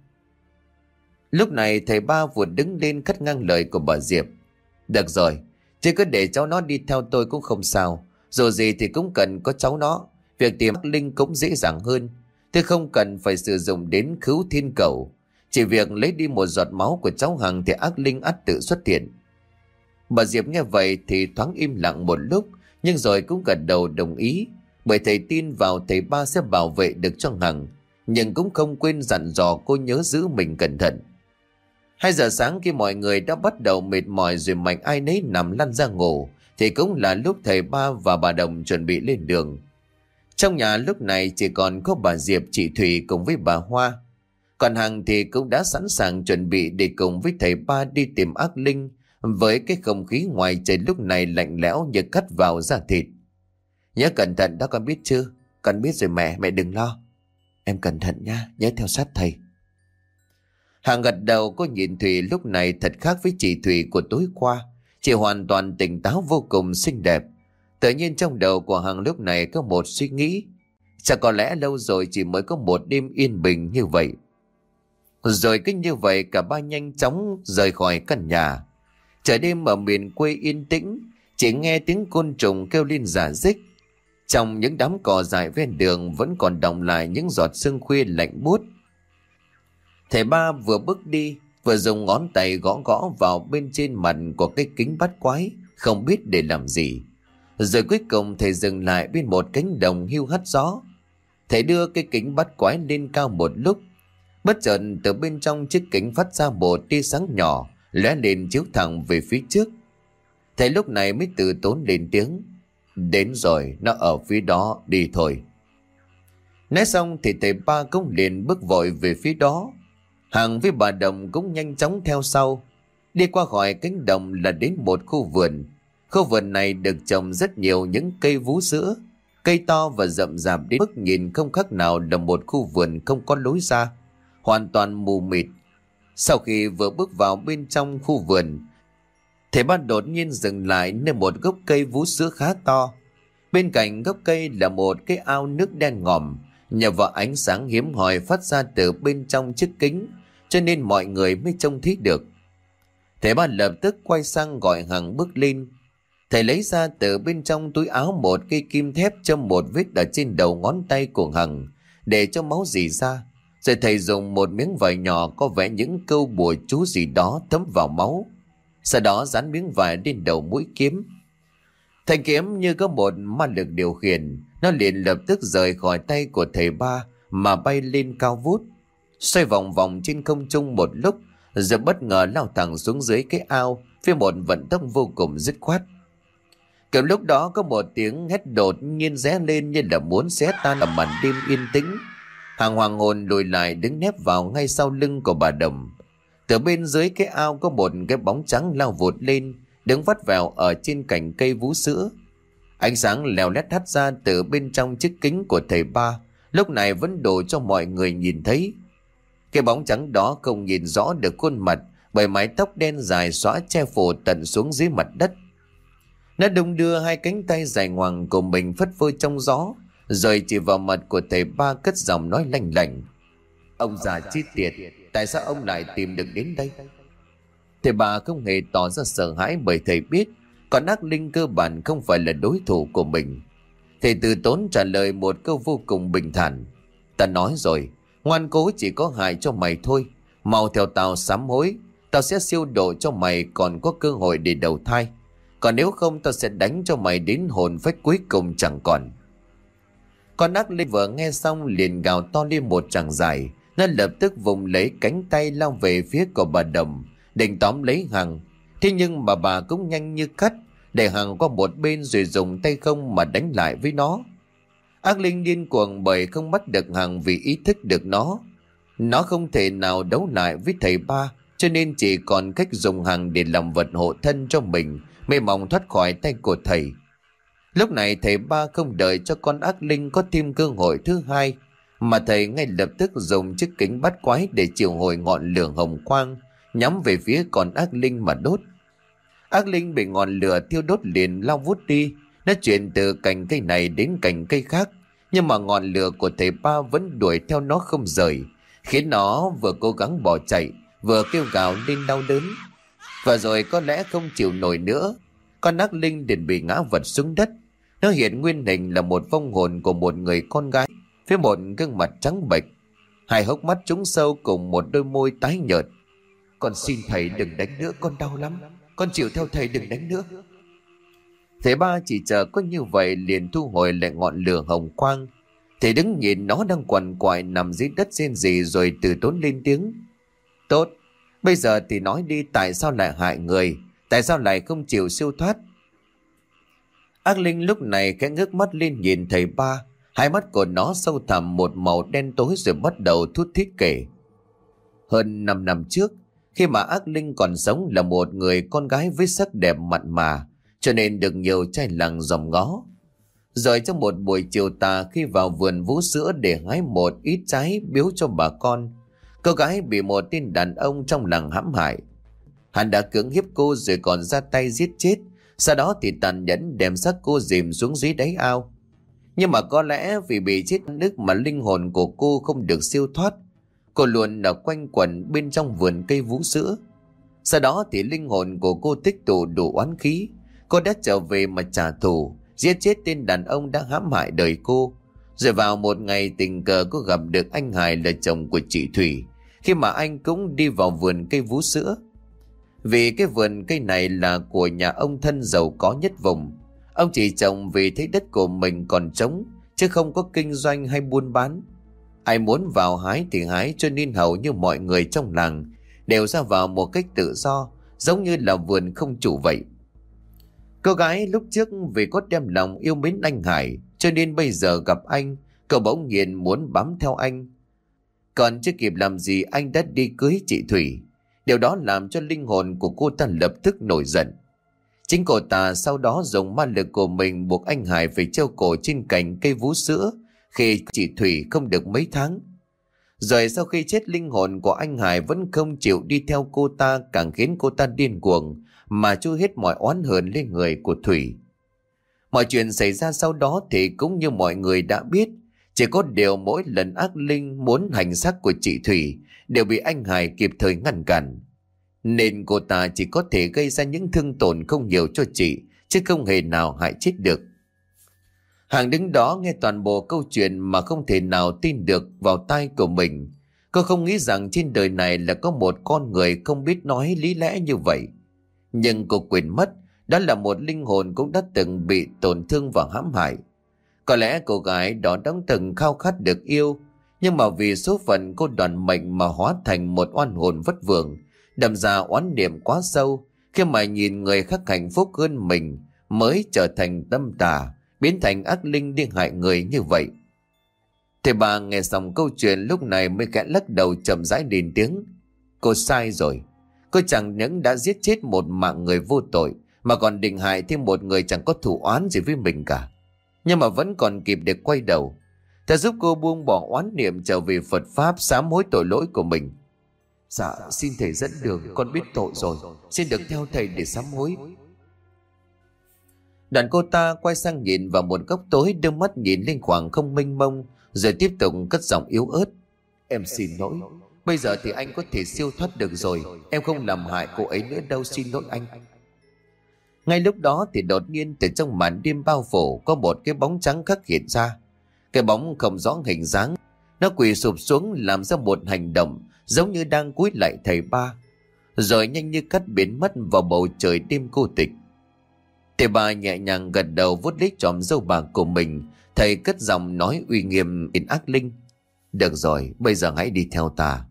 Lúc này thầy ba vụt đứng lên cắt ngang lời của bà Diệp. Được rồi, chứ cứ để cháu nó đi theo tôi cũng không sao. Dù gì thì cũng cần có cháu nó. Việc tìm ác linh cũng dễ dàng hơn. Tôi không cần phải sử dụng đến khứu thiên cầu. Chỉ việc lấy đi một giọt máu của cháu Hằng thì ác linh ắt tự xuất hiện. Bà Diệp nghe vậy thì thoáng im lặng một lúc, nhưng rồi cũng gật đầu đồng ý. Bởi thầy tin vào thầy ba sẽ bảo vệ được cho Hằng, nhưng cũng không quên dặn dò cô nhớ giữ mình cẩn thận. Hai giờ sáng khi mọi người đã bắt đầu mệt mỏi rồi mạnh ai nấy nằm lăn ra ngủ, thì cũng là lúc thầy ba và bà Đồng chuẩn bị lên đường. Trong nhà lúc này chỉ còn có bà Diệp, chị Thủy cùng với bà Hoa. Còn Hằng thì cũng đã sẵn sàng chuẩn bị để cùng với thầy ba đi tìm ác linh, với cái không khí ngoài trời lúc này lạnh lẽo như cắt vào da thịt. Nhớ cẩn thận đó con biết chưa? Con biết rồi mẹ, mẹ đừng lo. Em cẩn thận nha, nhớ theo sát thầy. Hằng gật đầu. Cô nhìn Thủy lúc này thật khác với chị Thủy của tối qua. Chị hoàn toàn tỉnh táo, vô cùng xinh đẹp. Tự nhiên trong đầu của Hằng lúc này có một suy nghĩ. Chắc có lẽ lâu rồi chỉ mới có một đêm yên bình như vậy. Rồi cứ như vậy cả ba nhanh chóng rời khỏi căn nhà. Trời đêm ở miền quê yên tĩnh, chỉ nghe tiếng côn trùng kêu lên rả rích. Trong những đám cỏ dại ven đường vẫn còn đọng lại những giọt sương khuya lạnh buốt. Thầy ba vừa bước đi, vừa dùng ngón tay gõ gõ vào bên trên mặt của cái kính bắt quái, không biết để làm gì. Rồi cuối cùng thầy dừng lại bên một cánh đồng hiu hắt gió. Thầy đưa cái kính bắt quái lên cao một lúc. Bất chợt từ bên trong chiếc kính phát ra một tia sáng nhỏ lóe lên chiếu thẳng về phía trước. Thầy lúc này mới từ tốn lên tiếng. Đến rồi, nó ở phía đó, đi thôi. Nói xong thì thầy ba cũng liền bước vội về phía đó. Hằng với bà Đồng cũng nhanh chóng theo sau. Đi qua khỏi cánh đồng là đến một khu vườn. Khu vườn này được trồng rất nhiều những cây vú sữa, cây to và rậm rạp đến mức nhìn không khác nào là một khu vườn không có lối ra, hoàn toàn mù mịt. Sau khi vừa bước vào bên trong khu vườn, thầy ba đột nhiên dừng lại nơi một gốc cây vú sữa khá to. Bên cạnh gốc cây là một cái ao nước đen ngòm, nhờ vào ánh sáng hiếm hoi phát ra từ bên trong chiếc kính, cho nên mọi người mới trông thấy được. Thầy ba lập tức quay sang gọi Hằng bước lên. Thầy lấy ra từ bên trong túi áo một cây kim thép châm một vết ở trên đầu ngón tay của Hằng để cho máu rỉ ra. Rồi thầy dùng một miếng vải nhỏ có vẽ những câu bùa chú gì đó thấm vào máu. Sau đó dán miếng vải lên đầu mũi kiếm. Thanh kiếm như có một ma lực điều khiển, nó liền lập tức rời khỏi tay của thầy ba mà bay lên cao vút, xoay vòng vòng trên không trung một lúc, rồi bất ngờ lao thẳng xuống dưới cái ao với một vận tốc vô cùng dứt khoát. Kiểu lúc đó có một tiếng hét đột nhiên ré lên như là muốn xé tan ở màn đêm yên tĩnh. Hằng hoàng hồn lùi lại đứng nép vào ngay sau lưng của bà Đồng. Từ bên dưới cái ao có một cái bóng trắng lao vụt lên, đứng vắt vẻo ở trên cành cây vú sữa. Ánh sáng lèo lét hắt ra từ bên trong chiếc kính của thầy ba, lúc này vẫn đủ cho mọi người nhìn thấy. Cái bóng trắng đó không nhìn rõ được khuôn mặt bởi mái tóc đen dài xõa che phủ tận xuống dưới mặt đất. Nó đung đưa hai cánh tay dài ngoằng của mình phất phơ trong gió, rồi chỉ vào mặt của thầy ba cất giọng nói lanh lảnh. Ông già chết tiệt, tại sao ông lại tìm được đến đây? Thầy ba không hề tỏ ra sợ hãi bởi thầy biết con ác linh cơ bản không phải là đối thủ của mình. Thầy từ tốn trả lời một câu vô cùng bình thản. Ta nói rồi, ngoan cố chỉ có hại cho mày thôi. Mau theo tao sám hối, tao sẽ siêu độ cho mày còn có cơ hội để đầu thai. Còn nếu không tao sẽ đánh cho mày đến hồn phách cuối cùng chẳng còn. Con ác linh vừa nghe xong liền gào to lên một tràng dài. Nó lập tức vùng lấy cánh tay lao về phía của bà Đồng, định tóm lấy Hằng. Thế nhưng mà bà cũng nhanh như cắt, để Hằng qua một bên rồi dùng tay không mà đánh lại với nó. Ác linh điên cuồng bởi không bắt được Hằng vì ý thức được nó. Nó không thể nào đấu lại với thầy ba, cho nên chỉ còn cách dùng Hằng để làm vật hộ thân cho mình, mới mong thoát khỏi tay của thầy. Lúc này thầy ba không đợi cho con ác linh có thêm cơ hội thứ hai, mà thầy ngay lập tức dùng chiếc kính bắt quái để triệu hồi ngọn lửa hồng quang nhắm về phía con ác linh mà đốt. Ác linh bị ngọn lửa thiêu đốt liền lao vút đi. Nó chuyển từ cành cây này đến cành cây khác, nhưng mà ngọn lửa của thầy ba vẫn đuổi theo nó không rời, khiến nó vừa cố gắng bỏ chạy vừa kêu gào lên đau đớn. Và rồi có lẽ không chịu nổi nữa, con ác linh liền bị ngã vật xuống đất. Nó hiện nguyên hình là một vong hồn của một người con gái với một gương mặt trắng bệch, hai hốc mắt trũng sâu cùng một đôi môi tái nhợt. Con xin thầy đừng đánh nữa, con đau lắm, con chịu theo thầy, đừng đánh nữa. Thầy ba chỉ chờ có như vậy liền thu hồi lại ngọn lửa hồng quang. Thầy đứng nhìn nó đang quằn quại nằm dưới đất rên rỉ rồi từ tốn lên tiếng. Tốt, bây giờ thì nói đi, tại sao lại hại người, tại sao lại không chịu siêu thoát? Ác linh lúc này khẽ ngước mắt lên nhìn thầy ba. Hai mắt của nó sâu thẳm một màu đen tối rồi bắt đầu thút thít kể. Hơn năm năm trước, khi mà ác linh còn sống là một người con gái với sắc đẹp mặn mà, cho nên được nhiều trai làng dòm ngó. Rồi trong một buổi chiều tà, khi vào vườn vú sữa để hái một ít trái biếu cho bà con, cô gái bị một tên đàn ông trong làng hãm hại. Hắn đã cưỡng hiếp cô rồi còn ra tay giết chết, sau đó thì tàn nhẫn đem xác cô dìm xuống dưới đáy ao. Nhưng mà có lẽ vì bị chết nước mà linh hồn của cô không được siêu thoát. Cô luôn ở quanh quẩn bên trong vườn cây vú sữa. Sau đó thì linh hồn của cô tích tụ đủ oán khí. Cô đã trở về mà trả thù, giết chết tên đàn ông đã hãm hại đời cô. Rồi vào một ngày tình cờ cô gặp được anh Hải là chồng của chị Thủy, khi mà anh cũng đi vào vườn cây vú sữa. Vì cái vườn cây này là của nhà ông thân giàu có nhất vùng. Ông chỉ trồng vì thấy đất của mình còn trống, chứ không có kinh doanh hay buôn bán. Ai muốn vào hái thì hái, cho nên hầu như mọi người trong làng đều ra vào một cách tự do, giống như là vườn không chủ vậy. Cô gái lúc trước vì có đem lòng yêu mến anh Hải, cho nên bây giờ gặp anh, cậu bỗng nhiên muốn bám theo anh. Còn chưa kịp làm gì anh đã đi cưới chị Thủy. Điều đó làm cho linh hồn của cô ta lập tức nổi giận. Chính cô ta sau đó dùng ma lực của mình buộc anh Hải phải treo cổ trên cành cây vú sữa khi chị Thủy không được mấy tháng. Rồi sau khi chết, linh hồn của anh Hải vẫn không chịu đi theo cô ta, càng khiến cô ta điên cuồng mà trút hết mọi oán hờn lên người của Thủy. Mọi chuyện xảy ra sau đó thì cũng như mọi người đã biết, chỉ có điều mỗi lần ác linh muốn hành xác của chị Thủy đều bị anh Hải kịp thời ngăn cản. Nên cô ta chỉ có thể gây ra những thương tổn không nhiều cho chị, chứ không hề nào hại chết được. Hằng đứng đó nghe toàn bộ câu chuyện mà không thể nào tin được vào tai của mình. Cô không nghĩ rằng trên đời này là có một con người không biết nói lý lẽ như vậy. Nhưng cô quên mất, đó là một linh hồn cũng đã từng bị tổn thương và hãm hại. Có lẽ cô gái đó đã từng khao khát được yêu, nhưng mà vì số phận cô đoàn mệnh mà hóa thành một oan hồn vất vưởng, đâm ra oán niệm quá sâu, khi mà nhìn người khác hạnh phúc hơn mình mới trở thành tâm tà, biến thành ác linh đi hại người như vậy. Thầy bà nghe xong câu chuyện lúc này mới khẽ lắc đầu chậm rãi lên tiếng. Cô sai rồi. Cô chẳng những đã giết chết một mạng người vô tội, mà còn định hại thêm một người chẳng có thù oán gì với mình cả. Nhưng mà vẫn còn kịp để quay đầu. Thầy giúp cô buông bỏ oán niệm, trở về Phật Pháp, sám hối tội lỗi của mình. Dạ, xin thầy dẫn đường, con biết tội rồi, xin được theo thầy để sám hối. Đoạn cô ta quay sang nhìn vào một góc tối, đưa mắt nhìn lên khoảng không mênh mông, rồi tiếp tục cất giọng yếu ớt. Em xin lỗi, bây giờ thì anh có thể siêu thoát được rồi, em không làm hại cô ấy nữa đâu, xin lỗi anh. Ngay lúc đó thì đột nhiên từ trong màn đêm bao phủ có một cái bóng trắng khắc hiện ra. Cái bóng không rõ hình dáng, nó quỳ sụp xuống làm ra một hành động giống như đang cúi lại thầy ba, rồi nhanh như cắt biến mất vào bầu trời đêm cô tịch. Thầy ba nhẹ nhàng gật đầu vuốt lấy chòm râu bạc của mình. Thầy cất giọng nói uy nghiêm đến ác linh. Được rồi, bây giờ hãy đi theo ta.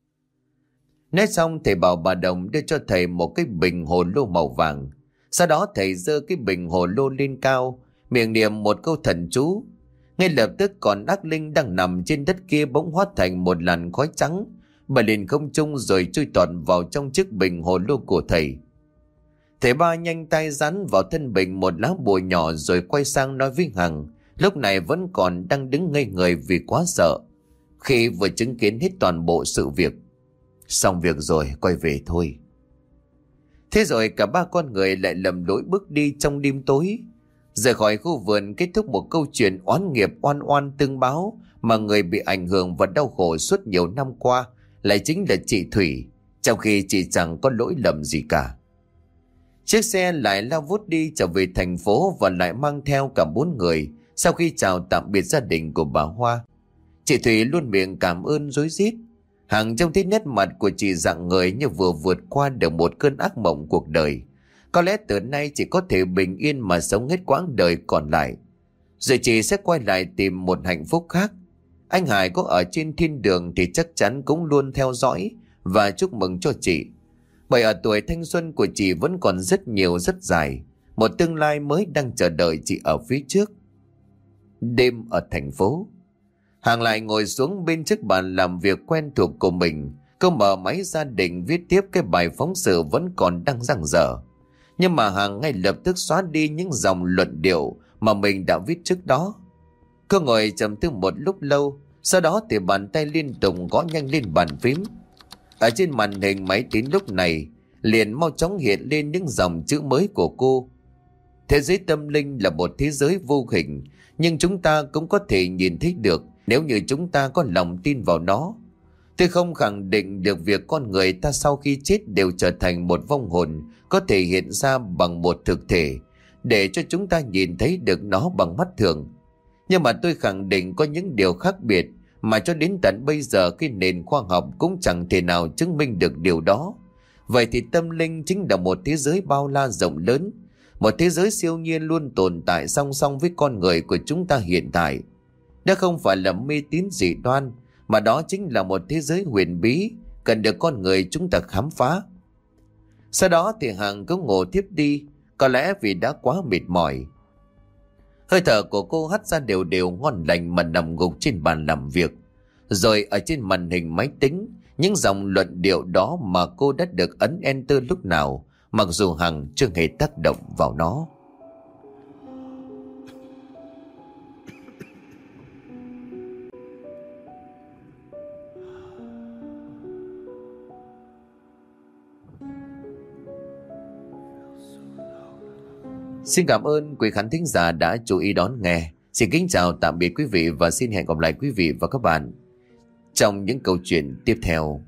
Nói xong thầy bảo bà Đồng đưa cho thầy một cái bình hồ lô màu vàng. Sau đó thầy giơ cái bình hồ lô lên cao, miệng niệm một câu thần chú. Ngay lập tức con ác linh đang nằm trên đất kia bỗng hóa thành một làn khói trắng, bay lên không trung rồi chui tọt vào trong chiếc bình hồ lô của thầy. Thầy ba nhanh tay dán vào thân bình một lá bùa nhỏ rồi quay sang nói với Hằng, lúc này vẫn còn đang đứng ngây người vì quá sợ khi vừa chứng kiến hết toàn bộ sự việc. Xong việc rồi, quay về thôi. Thế rồi cả ba con người lại lầm lỗi bước đi trong đêm tối, rời khỏi khu vườn, kết thúc một câu chuyện oán nghiệp oan oan tương báo mà người bị ảnh hưởng và đau khổ suốt nhiều năm qua lại chính là chị Thủy, trong khi chị chẳng có lỗi lầm gì cả. Chiếc xe lại lao vút đi trở về thành phố và lại mang theo cả bốn người. Sau khi chào tạm biệt gia đình của bà Hoa, chị Thủy luôn miệng cảm ơn rối rít. Hằng trông thấy nét mặt của chị dạng người như vừa vượt qua được một cơn ác mộng cuộc đời. Có lẽ từ nay chỉ có thể bình yên mà sống hết quãng đời còn lại, rồi chị sẽ quay lại tìm một hạnh phúc khác. Anh Hải có ở trên thiên đường thì chắc chắn cũng luôn theo dõi và chúc mừng cho chị. Bởi ở tuổi thanh xuân của chị vẫn còn rất nhiều rất dài, một tương lai mới đang chờ đợi chị ở phía trước. Đêm ở thành phố, Hằng lại ngồi xuống bên chiếc bàn làm việc quen thuộc của mình. Cô mở máy gia đình viết tiếp cái bài phóng sự vẫn còn đang dang dở. Nhưng mà Hằng ngay lập tức xóa đi những dòng luận điệu mà mình đã viết trước đó. Cô ngồi trầm tư một lúc lâu, sau đó thì bàn tay liên tục gõ nhanh lên bàn phím. Ở trên màn hình máy tính lúc này liền mau chóng hiện lên những dòng chữ mới của cô. Thế giới tâm linh là một thế giới vô hình, nhưng chúng ta cũng có thể nhìn thấy được nếu như chúng ta có lòng tin vào nó. Tôi không khẳng định được việc con người ta sau khi chết đều trở thành một vong hồn có thể hiện ra bằng một thực thể để cho chúng ta nhìn thấy được nó bằng mắt thường. Nhưng mà tôi khẳng định có những điều khác biệt mà cho đến tận bây giờ cái nền khoa học cũng chẳng thể nào chứng minh được điều đó. Vậy thì tâm linh chính là một thế giới bao la rộng lớn, một thế giới siêu nhiên luôn tồn tại song song với con người của chúng ta hiện tại. Đó không phải là mê tín dị đoan, mà đó chính là một thế giới huyền bí cần được con người chúng ta khám phá. Sau đó thì Hằng cứ ngủ tiếp đi, có lẽ vì đã quá mệt mỏi. Hơi thở của cô hắt ra đều đều ngon lành mà nằm gục trên bàn làm việc. Rồi ở trên màn hình máy tính, những dòng luận điệu đó mà cô đã được ấn enter lúc nào, mặc dù Hằng chưa hề tác động vào nó. Xin cảm ơn quý khán thính giả đã chú ý đón nghe. Xin kính chào tạm biệt quý vị và xin hẹn gặp lại quý vị và các bạn trong những câu chuyện tiếp theo.